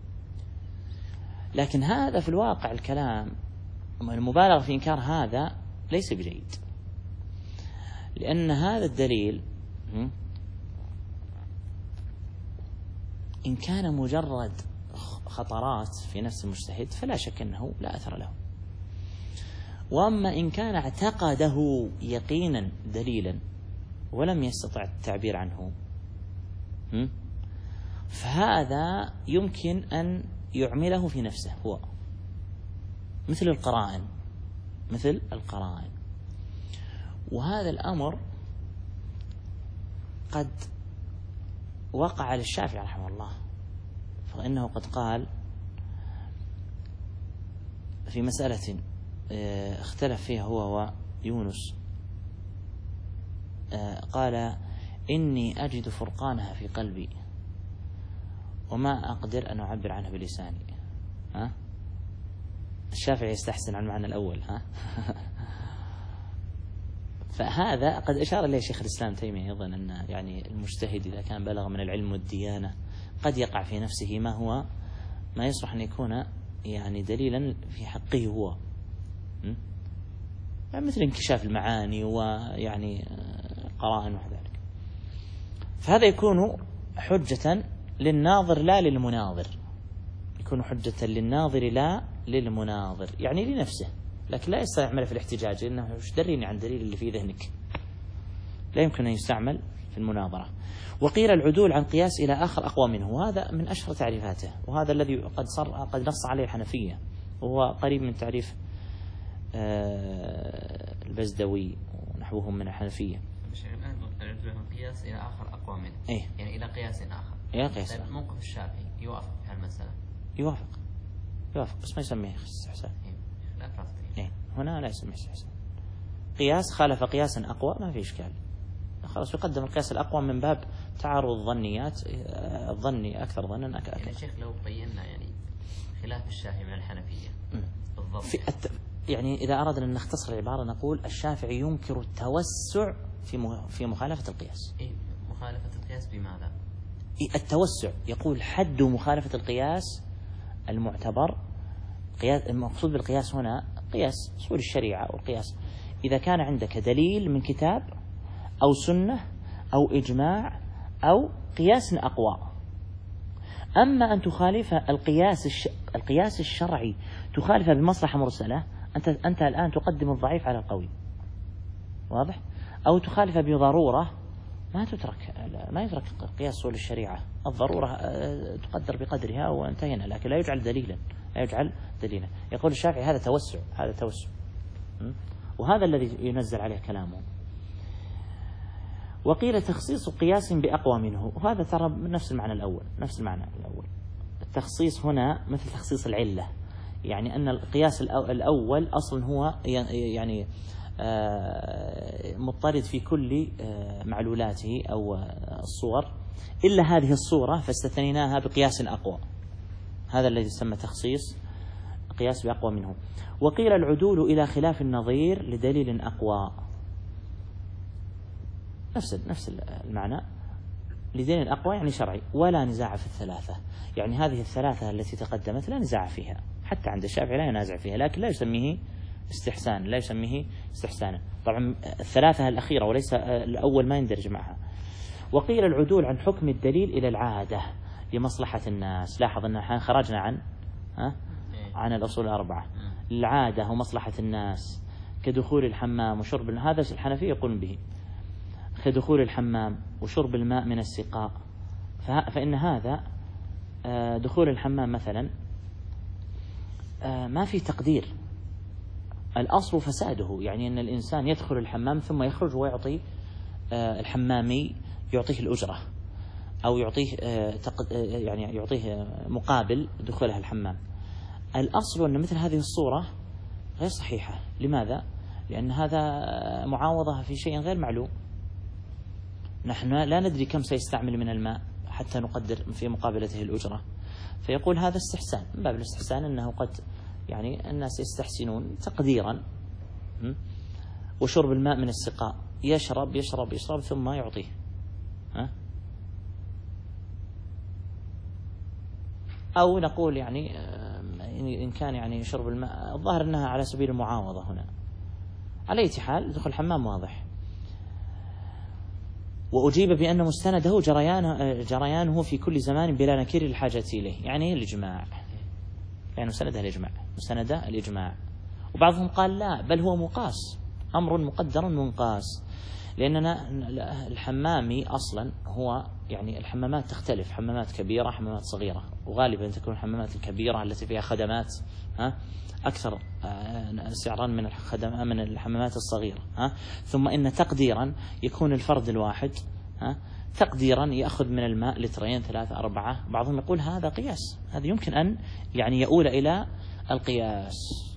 لكن هذا في الواقع الكلام المبالغة في إنكار هذا ليس بجيد، لأن هذا الدليل إن كان مجرد خطرات في نفس المجتهد فلا شك أنه لا أثر له، وأما إن كان اعتقده يقينا دليلا ولم يستطع التعبير عنه فهذا يمكن أن يعمله في نفسه هو، مثل القرائن مثل القرائن وهذا الأمر قد وقع للشافعي رحمه الله، فإنه قد قال في مسألة اختلف فيها هو ويونس، قال إني أجد فرقانها في قلبي وما أقدر أن أعبر عنها بلساني. ها؟ الشافعي يستحسن عن المعنى الأول. ها؟ فهذا قد أشار إليه شيخ الإسلام تيمية أيضا، أن يعني المجتهد إذا كان بلغ من العلم والديانة قد يقع في نفسه ما هو ما يصلح أن يكون يعني دليلا في حقه هو، يعني مثل انكشاف المعاني ويعني قرائن وذلك. فهذا يكون حجة للناظر لا للمناظر، يكون حجة للناظر لا للمناظر، يعني لنفسه، لكن لا يستعمل في الاحتجاج، لأنه وش دريني عن دليل اللي في ذهنك، لا يمكن أن يستعمل في المناظرة. وقيل العدول عن قياس إلى آخر أقوى منه، وهذا من أشهر تعريفاته، وهذا الذي قد صار قد نص عليه الحنفية، وهو قريب من تعريف البزدوي ونحوهم من الحنفية. الآن العدول عن قياس إلى آخر أقوى منه، إيه؟ يعني إلى قياس آخر. إلى قياس آخر. موقف الشافعي يوافق في هالمسألة؟ يوافق يوافق بس ما يسميه استحسان. إيه؟ هنا لا يسميه استحسان. قياس خالف قياسا أقوى ما في إشكال، خلاص يقدم القياس الأقوى من باب تعارض الظنيات، الظني أكثر ظنا أكثر. يعني شيخ لو بينا يعني خلاف الشافعي من الحنفية بالضبط. في الت... يعني إذا أردنا أن نختصر العبارة نقول الشافعي ينكر التوسع في م... في مخالفة القياس. إيه مخالفة القياس بماذا؟ إيه التوسع، يقول حد مخالفة القياس المعتبر قياس، المقصود بالقياس هنا قياس أصول الشريعة أو القياس إذا كان عندك دليل من كتاب أو سنة أو إجماع أو قياس أقوى. أما أن تخالف القياس الش... القياس الشرعي تخالف بمصلحة مرسلة، أنت أنت الآن تقدم الضعيف على القوي، واضح؟ أو تخالف بضرورة، ما تترك ما يترك قياس أصول الشريعة، الضرورة تقدر بقدرها وانتهينا، لكن لا يجعل دليلا، لا يجعل دليلا. يقول الشافعي هذا توسع، هذا توسع، وهذا الذي ينزل عليه كلامه. وقيل تخصيص قياس بأقوى منه، وهذا ترى نفس المعنى الأول، نفس المعنى الأول. التخصيص هنا مثل تخصيص العلة، يعني أن القياس الأول أصلا هو يعني مضطرد في كل معلولاته أو الصور إلا هذه الصورة فاستثنيناها بقياس أقوى، هذا الذي يسمى تخصيص قياس بأقوى منه. وقيل العدول إلى خلاف النظير لدليل أقوى، نفس نفس المعنى، لدليل أقوى يعني شرعي. ولا نزاع في الثلاثة، يعني هذه الثلاثة التي تقدمت لا نزاع فيها، حتى عند الشافعي لا ينازع فيها، لكن لا يسميه استحسان، لا يسميه استحسانا. طبعا الثلاثة الأخيرة وليس الأول ما يندرج معها. وقيل العدول عن حكم الدليل إلى العادة لمصلحة الناس. لاحظ أن خرجنا عن ها عن الأصول الأربعة، العادة ومصلحة الناس، كدخول الحمام وشرب، هذا الحنفية يقولون به، كدخول الحمام وشرب الماء من السقاء. فإن هذا دخول الحمام مثلا ما في تقدير، الأصل فساده، يعني أن الإنسان يدخل الحمام ثم يخرج ويعطي الحمامي يعطيه الأجرة أو يعطيه يعني يعطيه مقابل دخولها الحمام. الأصل أن مثل هذه الصورة غير صحيحة. لماذا؟ لأن هذا معاوضة في شيء غير معلوم، نحن لا ندري كم سيستعمل من الماء حتى نقدر في مقابلته الأجرة. فيقول هذا استحسان، من باب الاستحسان أنه قد يعني الناس يستحسنون تقديرا. وشرب الماء من السقاء، يشرب يشرب يشرب ثم يعطيه. ها؟ أو نقول يعني إن كان يعني شرب الماء الظاهر أنها على سبيل المعاوضة هنا. على أي حال دخل الحمام واضح. وأجيب بأن مستنده جريانه, جريانه في كل زمان بلا نكير الحاجة إليه، يعني الإجماع، يعني مستنده الإجماع، مستنده الإجماع. وبعضهم قال لا، بل هو مقاس، أمر مقدر منقاس، لأننا الحمامي أصلا هو يعني الحمامات تختلف، حمامات كبيرة حمامات صغيرة، وغالبا تكون الحمامات الكبيرة التي فيها خدمات ها أكثر سعرا من الخدمات من الحمامات الصغيرة. ها ثم إن تقديرا يكون الفرد الواحد ها تقديرا يأخذ من الماء لترين ثلاثة أربعة. بعضهم يقول هذا قياس، هذا يمكن أن يعني يؤول إلى القياس.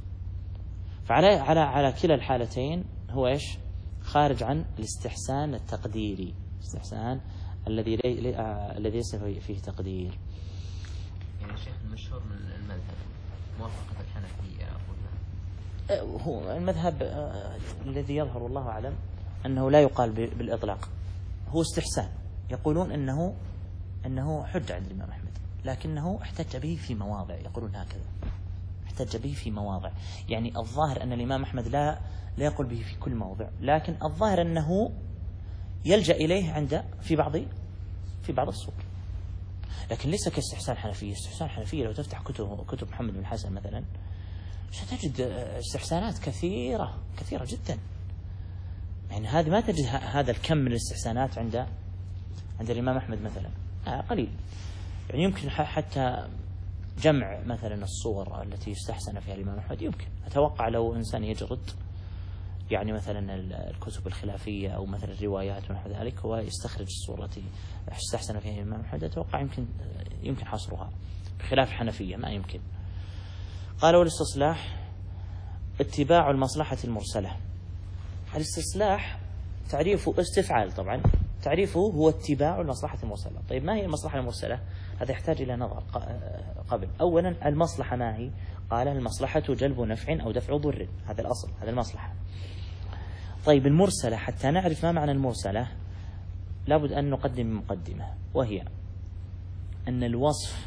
فعلى على على كلا الحالتين هو إيش؟ خارج عن الاستحسان التقديري، الاستحسان الذي لي... الذي ليس فيه تقدير. يعني الشيخ المشهور من المذهب موافقة الحنفية أقول هو المذهب الذي يظهر والله أعلم أنه لا يقال بالإطلاق، هو استحسان. يقولون أنه أنه حجة عند الإمام أحمد، لكنه احتج به في مواضع، يقولون هكذا احتج به في مواضع. يعني الظاهر أن الإمام أحمد لا لا يقول به في كل موضع، لكن الظاهر أنه يلجأ إليه عند في بعض في بعض الصور، لكن ليس كاستحسان حنفية. استحسان حنفية لو تفتح كتب كتب محمد بن الحسن مثلا ستجد استحسانات كثيرة كثيرة جدا، يعني هذه ما تجد هذا الكم من الاستحسانات عند عند الإمام أحمد مثلا، آه قليل. يعني يمكن حتى جمع مثلا الصور التي يستحسن فيها الإمام أحمد، يمكن أتوقع لو إنسان يجرد يعني مثلا الكتب الخلافية أو مثلا الروايات ونحو ذلك هو يستخرج الصورة التي استحسن فيها الإمام أحمد، أتوقع يمكن يمكن حصرها، بخلاف الحنفية ما يمكن. قال والاستصلاح اتباع المصلحة المرسلة. الاستصلاح تعريفه استفعال، طبعا تعريفه هو اتباع المصلحة المرسلة. طيب ما هي المصلحة المرسلة؟ هذا يحتاج إلى نظر قبل. أولا المصلحة ما هي؟ قال المصلحة جلب نفع أو دفع ضر، هذا الأصل، هذا المصلحة. طيب المرسلة، حتى نعرف ما معنى المرسلة لابد أن نقدم مقدمة، وهي أن الوصف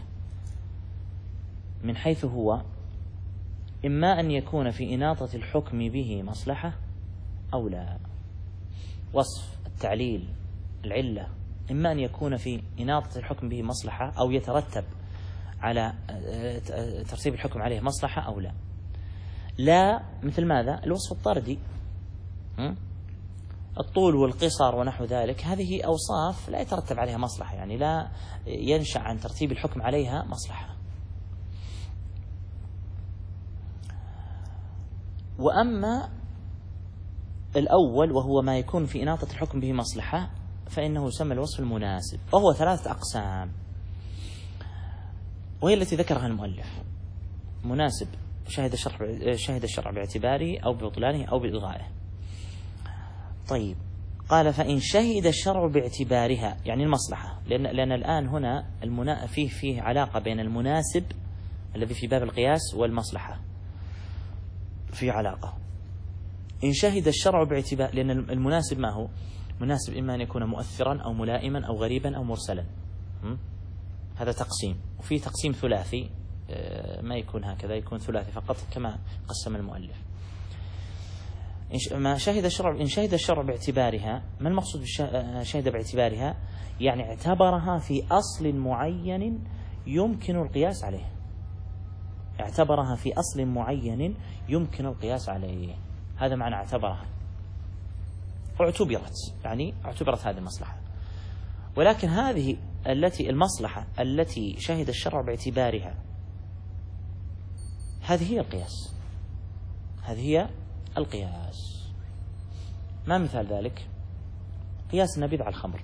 من حيث هو إما أن يكون في إناطة الحكم به مصلحة أو لا. وصف التعليل العلة إما أن يكون في إناطة الحكم به مصلحة أو يترتب على ترتيب الحكم عليه مصلحة أو لا. لا مثل ماذا؟ الوصف الطردي، الطول والقصر ونحو ذلك، هذه أوصاف لا يترتب عليها مصلحة، يعني لا ينشأ عن ترتيب الحكم عليها مصلحة. وأما الأول وهو ما يكون في إناطة الحكم به مصلحة فإنه يسمى الوصف المناسب، وهو ثلاثة أقسام، وهي التي ذكرها المؤلف. مناسب شهد الشرع شهد الشرع باعتباره أو ببطلانه أو بإلغائه. طيب قال فإن شهد الشرع باعتبارها، يعني المصلحة، لأن لأن الآن هنا المنا فيه فيه علاقة بين المناسب الذي في باب القياس والمصلحة، في علاقة. إن شهد الشرع باعتبار، لأن المناسب ما هو؟ مناسب إما أن يكون مؤثرا أو ملائما أو غريبا أو مرسلا، هذا تقسيم. وفي تقسيم ثلاثي ما يكون هكذا، يكون ثلاثي فقط كما قسم المؤلف. ما شهد الشرع، إن شهد الشرع باعتبارها، ما المقصود بالشهد باعتبارها؟ يعني اعتبرها في أصل معين يمكن القياس عليه، اعتبرها في أصل معين يمكن القياس عليه، هذا معنى اعتبرها. اعتبرت يعني اعتبرت هذه المصلحة. ولكن هذه التي المصلحة التي شهد الشرع باعتبارها هذه هي القياس، هذه هي القياس. ما مثال ذلك؟ قياس النبيذ على الخمر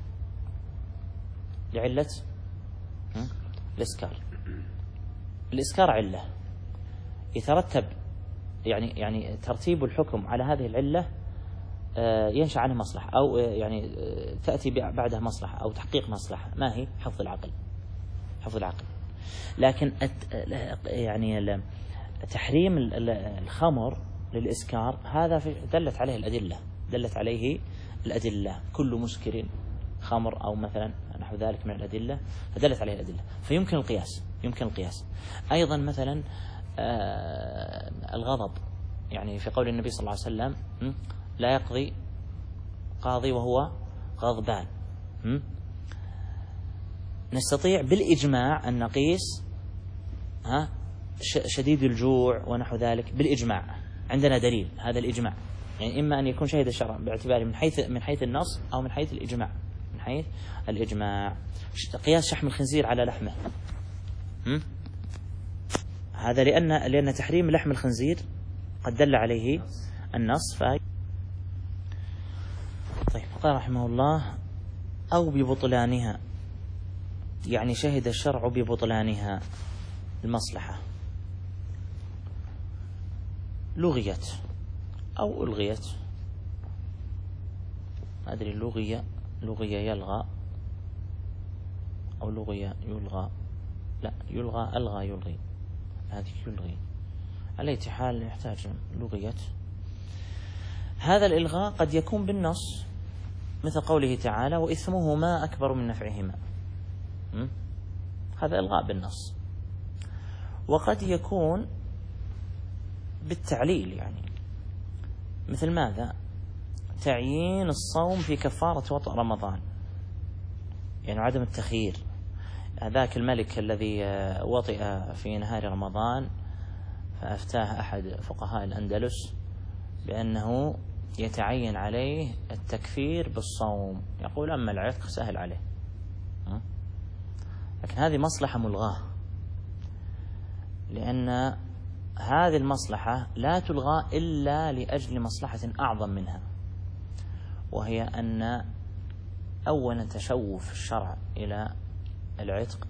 لعلة الإسكار. الإسكار علة يترتب، يعني يعني ترتيب الحكم على هذه العلة ينشأ عنه مصلحة، أو يعني تأتي بعدها مصلحة أو تحقيق مصلحة. ما هي؟ حفظ العقل، حفظ العقل. لكن يعني تحريم الخمر للإسكار هذا دلت عليه الأدلة، دلت عليه الأدلة، كل مسكر خمر أو مثلا نحو ذلك من الأدلة، فدلت عليه الأدلة، فيمكن القياس، يمكن القياس. أيضا مثلا آه الغضب، يعني في قول النبي صلى الله عليه وسلم لا يقضي قاضي وهو غضبان، نستطيع بالإجماع أن نقيس ها شديد الجوع ونحو ذلك بالإجماع، عندنا دليل هذا الإجماع. يعني إما أن يكون شهد الشرع باعتباره من حيث من حيث النص أو من حيث الإجماع، من حيث الإجماع. قياس شحم الخنزير على لحمه، هذا لأن لأن تحريم لحم الخنزير قد دل عليه النص. ف طيب قال رحمه الله أو ببطلانها، يعني شهد الشرع ببطلانها المصلحة، لغيت أو ألغيت، ما أدري لغية لغية يلغى أو لغية يلغى، لا يلغى ألغى يلغي، هذه يلغي، على أي حال يحتاج لغيت. هذا الإلغاء قد يكون بالنص مثل قوله تعالى وإثمهما أكبر من نفعهما، هذا إلغاء بالنص. وقد يكون بالتعليل، يعني مثل ماذا؟ تعيين الصوم في كفارة وطأ رمضان، يعني عدم التخيير. ذاك الملك الذي وطئ في نهار رمضان فأفتاه أحد فقهاء الأندلس بأنه يتعين عليه التكفير بالصوم، يقول أما العتق سهل عليه. لكن هذه مصلحة ملغاة، لأن هذه المصلحة لا تلغى إلا لأجل مصلحة أعظم منها، وهي أن أولا تشوف الشرع إلى العتق،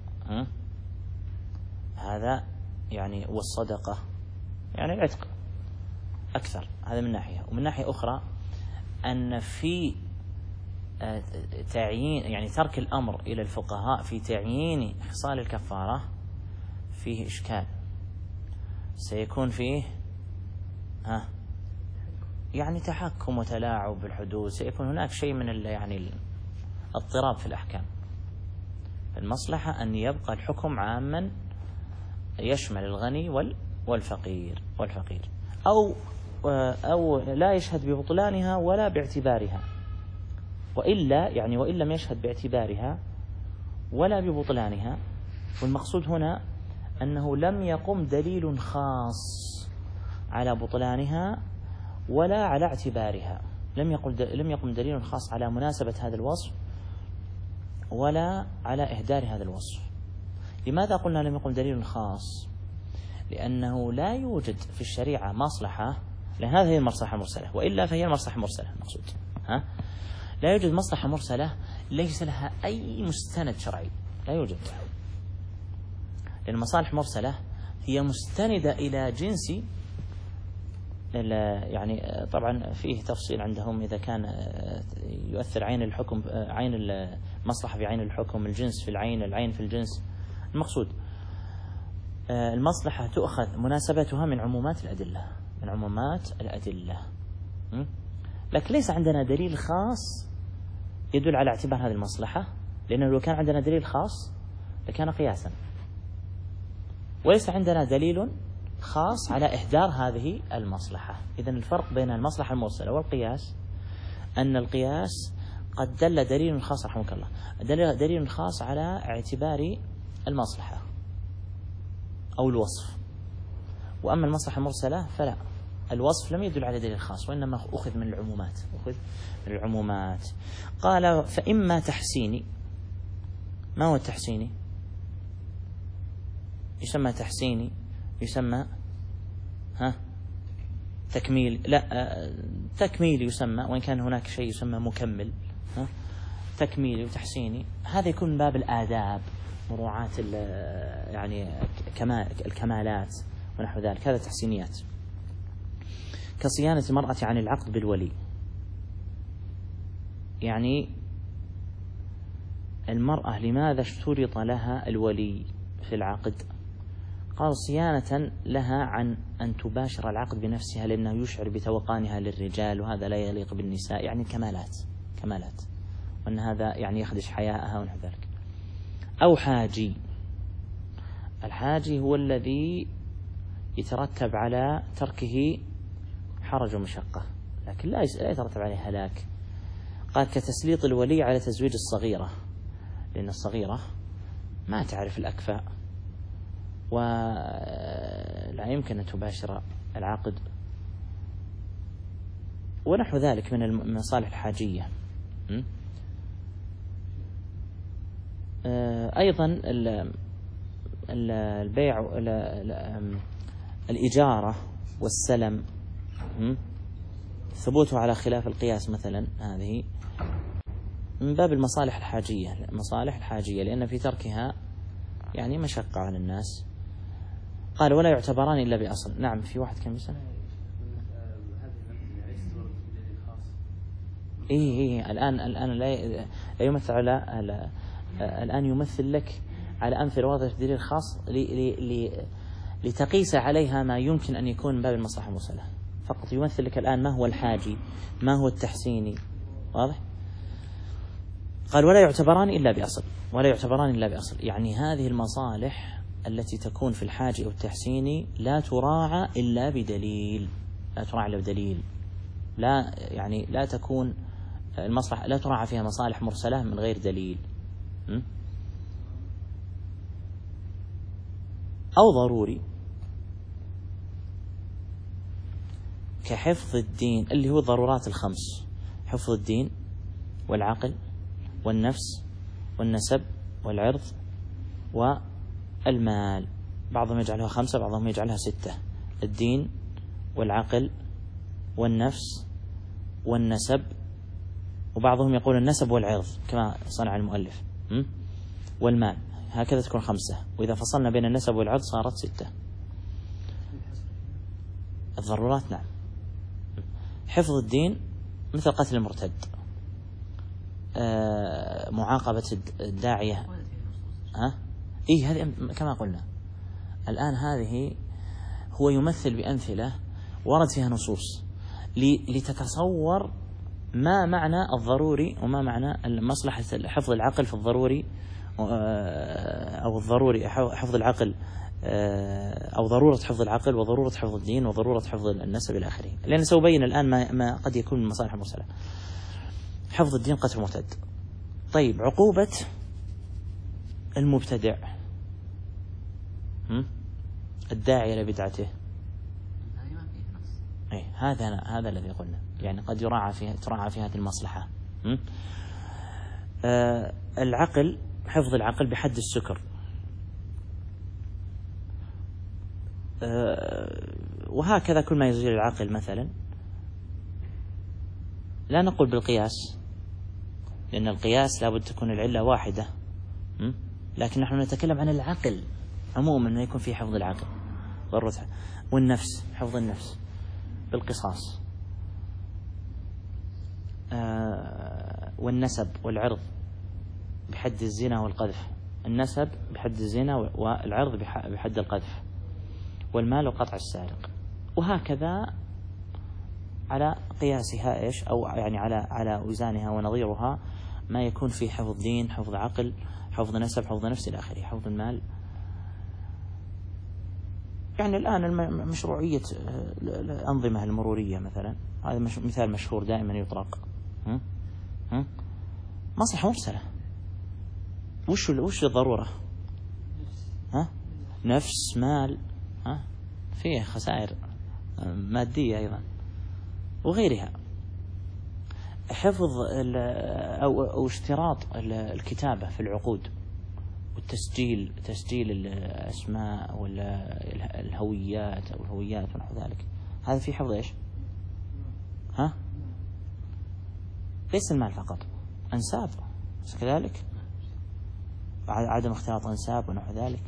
هذا يعني والصدقة، يعني العتق أكثر، هذا من ناحية. ومن ناحية أخرى أن في تعيين يعني ترك الأمر إلى الفقهاء في تعيين حصال الكفارة فيه إشكال، سيكون فيه ها يعني تحكم وتلاعب بالحدود، سيكون هناك شيء من يعني الاضطراب في الأحكام. المصلحة أن يبقى الحكم عاما يشمل الغني والفقير والفقير أو أو لا يشهد ببطلانها ولا باعتبارها، وإلا يعني وإن لم يشهد باعتبارها ولا ببطلانها. والمقصود هنا أنه لم يقم دليل خاص على بطلانها ولا على اعتبارها، لم يقل لم يقم دليل خاص على مناسبة هذا الوصف ولا على إهدار هذا الوصف. لماذا قلنا لم يقم دليل خاص؟ لأنه لا يوجد في الشريعة مصلحة، لأن هذه هي المصلحة المرسلة، وإلا فهي المصلحة المرسلة المقصود. ها؟ لا يوجد مصلحة مرسلة ليس لها أي مستند شرعي، لا يوجد، لأن المصالح المرسلة هي مستندة إلى جنس، يعني طبعا فيه تفصيل عندهم إذا كان يؤثر عين الحكم عين المصلحة في عين الحكم، الجنس في العين، العين في الجنس. المقصود المصلحة تؤخذ مناسبتها من عمومات الأدلة، من عمومات الأدلة، لكن ليس عندنا دليل خاص يدل على اعتبار هذه المصلحة، لأنه لو كان عندنا دليل خاص لكان قياسا، وليس عندنا دليل خاص على إهدار هذه المصلحة. إذن الفرق بين المصلحة المرسلة والقياس أن القياس قد دل دليل خاص رحمك الله دل دليل خاص على اعتبار المصلحة أو الوصف، وأما المصلحة المرسلة فلا، الوصف لم يدل على دليل خاص وإنما أخذ من العمومات، أخذ من العمومات. قال فإما تحسيني. ما هو التحسيني؟ يسمى تحسيني، يسمى ها تكميل، لا تكميل يسمى، وإن كان هناك شيء يسمى مكمل. ها تكميلي وتحسيني، هذا يكون من باب الآداب، مراعاة يعني الكمالات ونحو ذلك، هذا تحسينيات. كصيانة المرأة عن العقد بالولي، يعني المرأة لماذا اشترط لها الولي في العقد؟ قال صيانة لها عن أن تباشر العقد بنفسها، لأنه يشعر بتوقانها للرجال وهذا لا يليق بالنساء، يعني كمالات كمالات وأن هذا يعني يخدش حياءها ونحو ذلك. أو حاجي، الحاجي هو الذي يترتب على تركه حرج ومشقة، لكن لا يترتب عليه هلاك. قال كتسليط الولي على تزويج الصغيرة، لأن الصغيرة ما تعرف الأكفاء ولا يمكن أن تباشر العقد ونحو ذلك من المصالح الحاجية. أيضا البيع، الإجارة والسلم، ثبوته على خلاف القياس مثلا، هذه من باب المصالح الحاجية، المصالح الحاجية لأن في تركها يعني مشقة على الناس. قال ولا يعتبران إلا بأصل. نعم، في واحد كم يسأل؟ إيه إيه الآن الآن لا يمثل على الآن يمثل لك على أمثلة واضحة دليل خاص لتقيس عليها ما يمكن أن يكون من باب المصلحة المرسلة، فقط يمثل لك الآن ما هو الحاجي، ما هو التحسيني، واضح؟ قال ولا يعتبران إلا بأصل، ولا يعتبران إلا بأصل، يعني هذه المصالح التي تكون في الحاجي أو التحسيني لا تراعى إلا بدليل، لا تراعى إلا بدليل، لا يعني لا تكون المصلحة لا تراعى فيها مصالح مرسلة من غير دليل، أو ضروري كحفظ الدين، اللي هو الضرورات الخمس: حفظ الدين والعقل والنفس والنسب والعرض والمال. بعضهم يجعلها خمسة، بعضهم يجعلها ستة: الدين والعقل والنفس والنسب، وبعضهم يقول النسب والعرض كما صنع المؤلف، والمال، هكذا تكون خمسة، وإذا فصلنا بين النسب والعرض صارت ستة. الضرورات نعم. حفظ الدين مثل قتل المرتد، آه معاقبة الداعية. ها إيه هذه كما قلنا الآن هذه هو يمثل بأمثلة ورد فيها نصوص لتتصور ما معنى الضروري وما معنى مصلحة حفظ العقل في الضروري أو الضروري حفظ العقل أو ضرورة حفظ العقل وضرورة حفظ الدين وضرورة حفظ النسب إلى آخره. لأن سأبين الآن ما, ما قد يكون من مصالح المرسلة. حفظ الدين قتل المرتد. طيب عقوبة المبتدع الداعي إلى بدعته أي هذا هذا الذي قلنا يعني قد يراعى فيها تراعى في هذه المصلحة. آه العقل حفظ العقل بحد السكر. آه وهكذا كل ما يزيل العقل مثلا. لا نقول بالقياس لأن القياس لابد تكون العلة واحدة لكن نحن نتكلم عن العقل عموما أنه يكون فيه حفظ العقل ضرورته. والنفس حفظ النفس بالقصاص. آه والنسب والعرض بحد الزنا والقذف. النسب بحد الزنا والعرض بحد القذف. والمال وقطع السارق. وهكذا على قياسها إيش أو يعني على على وزانها ونظيرها ما يكون فيه حفظ دين حفظ عقل حفظ نسب حفظ نفس إلى آخره. حفظ المال يعني الآن مشروعية الأنظمة المرورية مثلا هذا مثال مشهور دائما يطرق. مصلحة مرسلة. وش وش الضرورة؟ ها نفس مال ها فيه خسائر مادية أيضا وغيرها. حفظ أو أو اشتراط الكتابة في العقود والتسجيل تسجيل الأسماء ولا الهويات أو الهويات ونحو ذلك. هذا في حفظ إيش؟ ها؟ ليس المال فقط أنساب كذلك عدم اختلاط أنساب ونحو ذلك.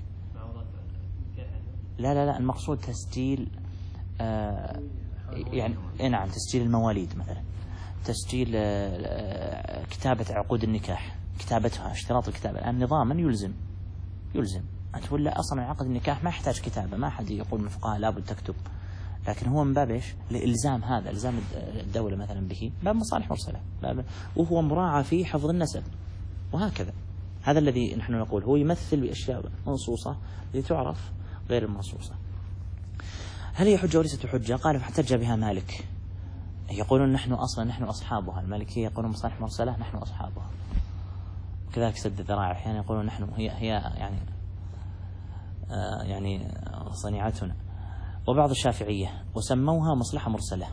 لا لا لا المقصود تسجيل آه يعني نعم تسجيل المواليد مثلا تسجيل آه كتابة عقود النكاح كتابتها اشتراط الكتابة. الآن نظاما يلزم يلزم أنت ولا أصلا عقد النكاح ما يحتاج كتابة ما حد يقول من الفقهاء لابد تكتب لكن هو من باب إيش الإلزام هذا إلزام الدولة مثلا به باب مصالح مرسلة وهو مراعى فيه حفظ النسب وهكذا. هذا الذي نحن نقول هو يمثل بأشياء منصوصة لتعرف غير المنصوصة. هل هي حجة وليست حجة؟ قال فاحتج بها مالك. يقولون نحن أصلا نحن أصحابها. المالكية يقولون مصالح مرسلة نحن أصحابها. كذلك سد الذراع أحيانا يقولون نحن هي هي يعني آه يعني صنيعتنا. وبعض الشافعية وسموها مصلحة مرسلة.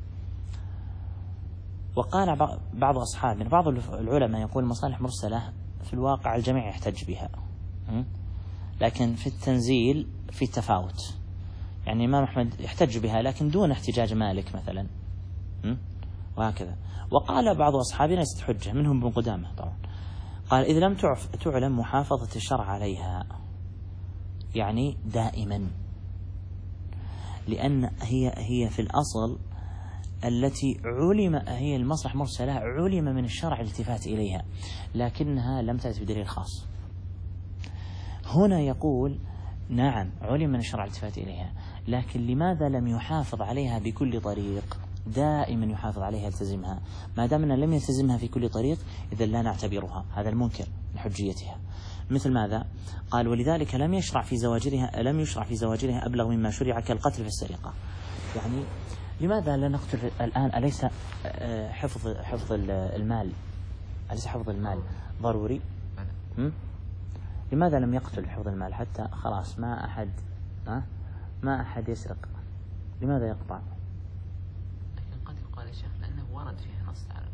وقال بعض أصحابنا بعض العلماء يقول مصالح مرسلة في الواقع الجميع يحتج بها لكن في التنزيل في تفاوت. يعني الإمام أحمد يحتج بها لكن دون احتجاج مالك مثلا وهكذا. وقال بعض أصحابنا ليست حجة منهم ابن قدامة طبعا قال إذا لم تعلم محافظة الشرع عليها يعني دائما لأن هي هي في الأصل التي علم هي المصلحة مرسلة علم من الشرع الالتفات إليها لكنها لم تأتي بدليل خاص. هنا يقول نعم علم من الشرع الالتفات إليها لكن لماذا لم يحافظ عليها بكل طريق؟ دائما يحافظ عليها يلتزمها. ما دامنا لم يلتزمها في كل طريق إذا لا نعتبرها هذا المنكر لحجيتها. مثل ماذا؟ قال ولذلك لم يشرع في زواجرها لم يشرع في زواجرها أبلغ مما شرع كالقتل في السرقة. يعني لماذا لا نقتل الآن؟ أليس حفظ حفظ المال أليس حفظ المال ضروري؟ هم؟ لماذا لم يقتل حفظ المال حتى خلاص ما أحد ها ما أحد يسرق؟ لماذا يقطع؟ لكن قد يقال يا شيخ لأنه ورد فيه نص على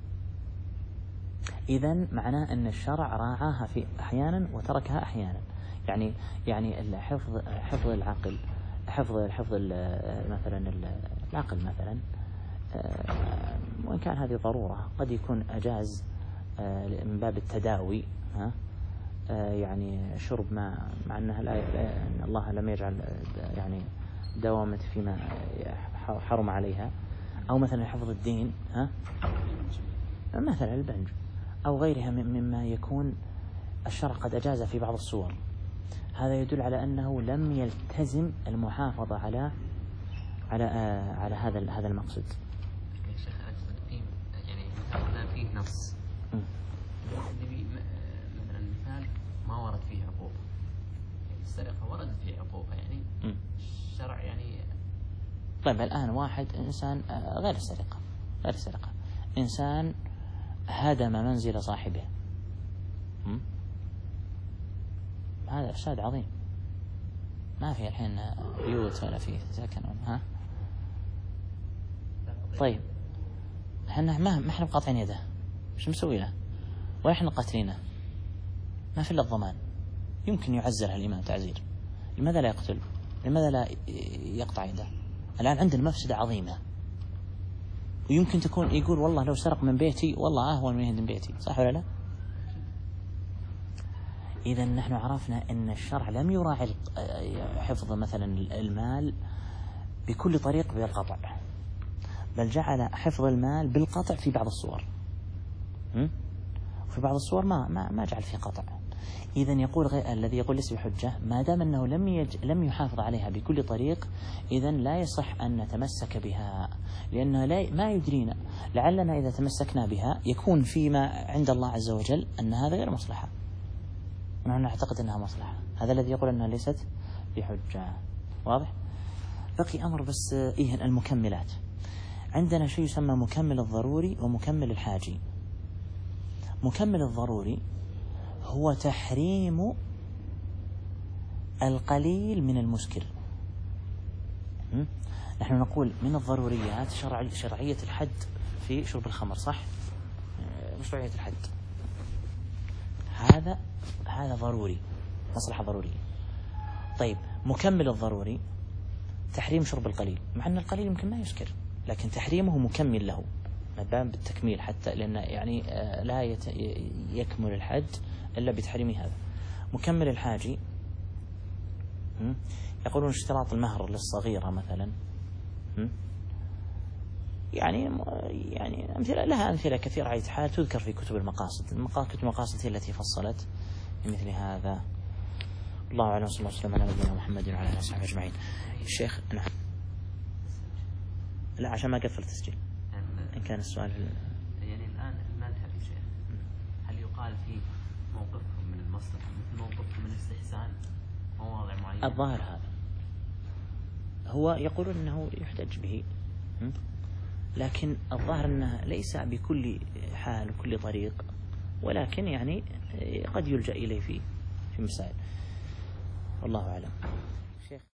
إذن معناه أن الشرع راعاها في أحيانا وتركها أحيانا. يعني يعني حفظ حفظ العقل حفظ حفظ مثلا العقل مثلا وإن كان هذه ضرورة قد يكون أجاز من باب التداوي ها يعني شرب ماء مع أنها لا أن الله لم يجعل يعني دوامة فيما حرم عليها. أو مثلا حفظ الدين ها مثلا البنج أو غيرها مما يكون الشرع قد أجاز في بعض الصور، هذا يدل على أنه لم يلتزم المحافظة على على آه على هذا هذا المقصد. يا شيخ أقصد في يعني مثلا فيه نص مثلا مثال ما ورد فيه عقوبة، يعني السرقة وردت فيه عقوبة يعني م. الشرع يعني. طيب الآن واحد إنسان غير السرقة غير السرقة إنسان هدم منزل صاحبه، م? هذا إفساد عظيم، ما في الحين بيوت ولا في سكن ها. طيب احنا ما ما احنا مقاطعين يده، ايش مسوي له؟ ولا احنا قاتلينه؟ ما في الا الضمان، يمكن يعزلها الإمام تعزير، لماذا لا يقتل؟ لماذا لا يقطع يده؟ الآن عندنا مفسدة عظيمة، ويمكن تكون يقول والله لو سرق من بيتي والله أهون من يهدم بيتي، صح ولا لا؟ إذا نحن عرفنا أن الشرع لم يراعي حفظ مثلا المال بكل طريق بالقطع، بل جعل حفظ المال بالقطع في بعض الصور، وفي بعض الصور ما ما ما جعل فيه قطع. إذا يقول غير الذي يقول ليس بحجة ما دام أنه لم يج لم يحافظ عليها بكل طريق، إذا لا يصح أن نتمسك بها، لأنها لا ما يدرينا، لعلنا إذا تمسكنا بها يكون فيما عند الله عز وجل أن هذا غير مصلحة، ونحن نعتقد أنها مصلحة. هذا الذي يقول أنها ليست بحجة. واضح؟ بقي أمر بس إيه المكملات. عندنا شيء يسمى مكمل الضروري ومكمل الحاجي. مكمل الضروري هو تحريم القليل من المسكر. نحن نقول من الضروريات شرع شرعية الحد في شرب الخمر، صح؟ مشروعية الحد هذا هذا ضروري، مصلحة ضرورية. طيب مكمل الضروري تحريم شرب القليل، مع أن القليل يمكن ما يسكر، لكن تحريمه مكمل له، مبان بالتكميل، حتى لأن يعني لا يكمل الحد إلا بتحريم هذا. مكمل الحاجي يقولون اشتراط المهر للصغيرة مثلا، يعني يعني أمثلة لها أمثلة كثيرة على حال تذكر في كتب المقاصد. كتب المقاصد هي التي فصلت بمثل هذا. الله أعلم، صلى الله عليه وسلم على نبينا محمد وعلى آله وصحبه أجمعين. الشيخ نعم، لا عشان ما قفل التسجيل إن كان السؤال يعني الآن المذهب يا شيخ هل يقال فيه موقفهم من المصلحة مثل موقفهم من الاستحسان مواضع معينة؟ الظاهر هذا هو يقول أنه يحتج به، لكن الظاهر أنه ليس بكل حال وكل طريق، ولكن يعني قد يلجأ إليه في في مسائل. والله أعلم.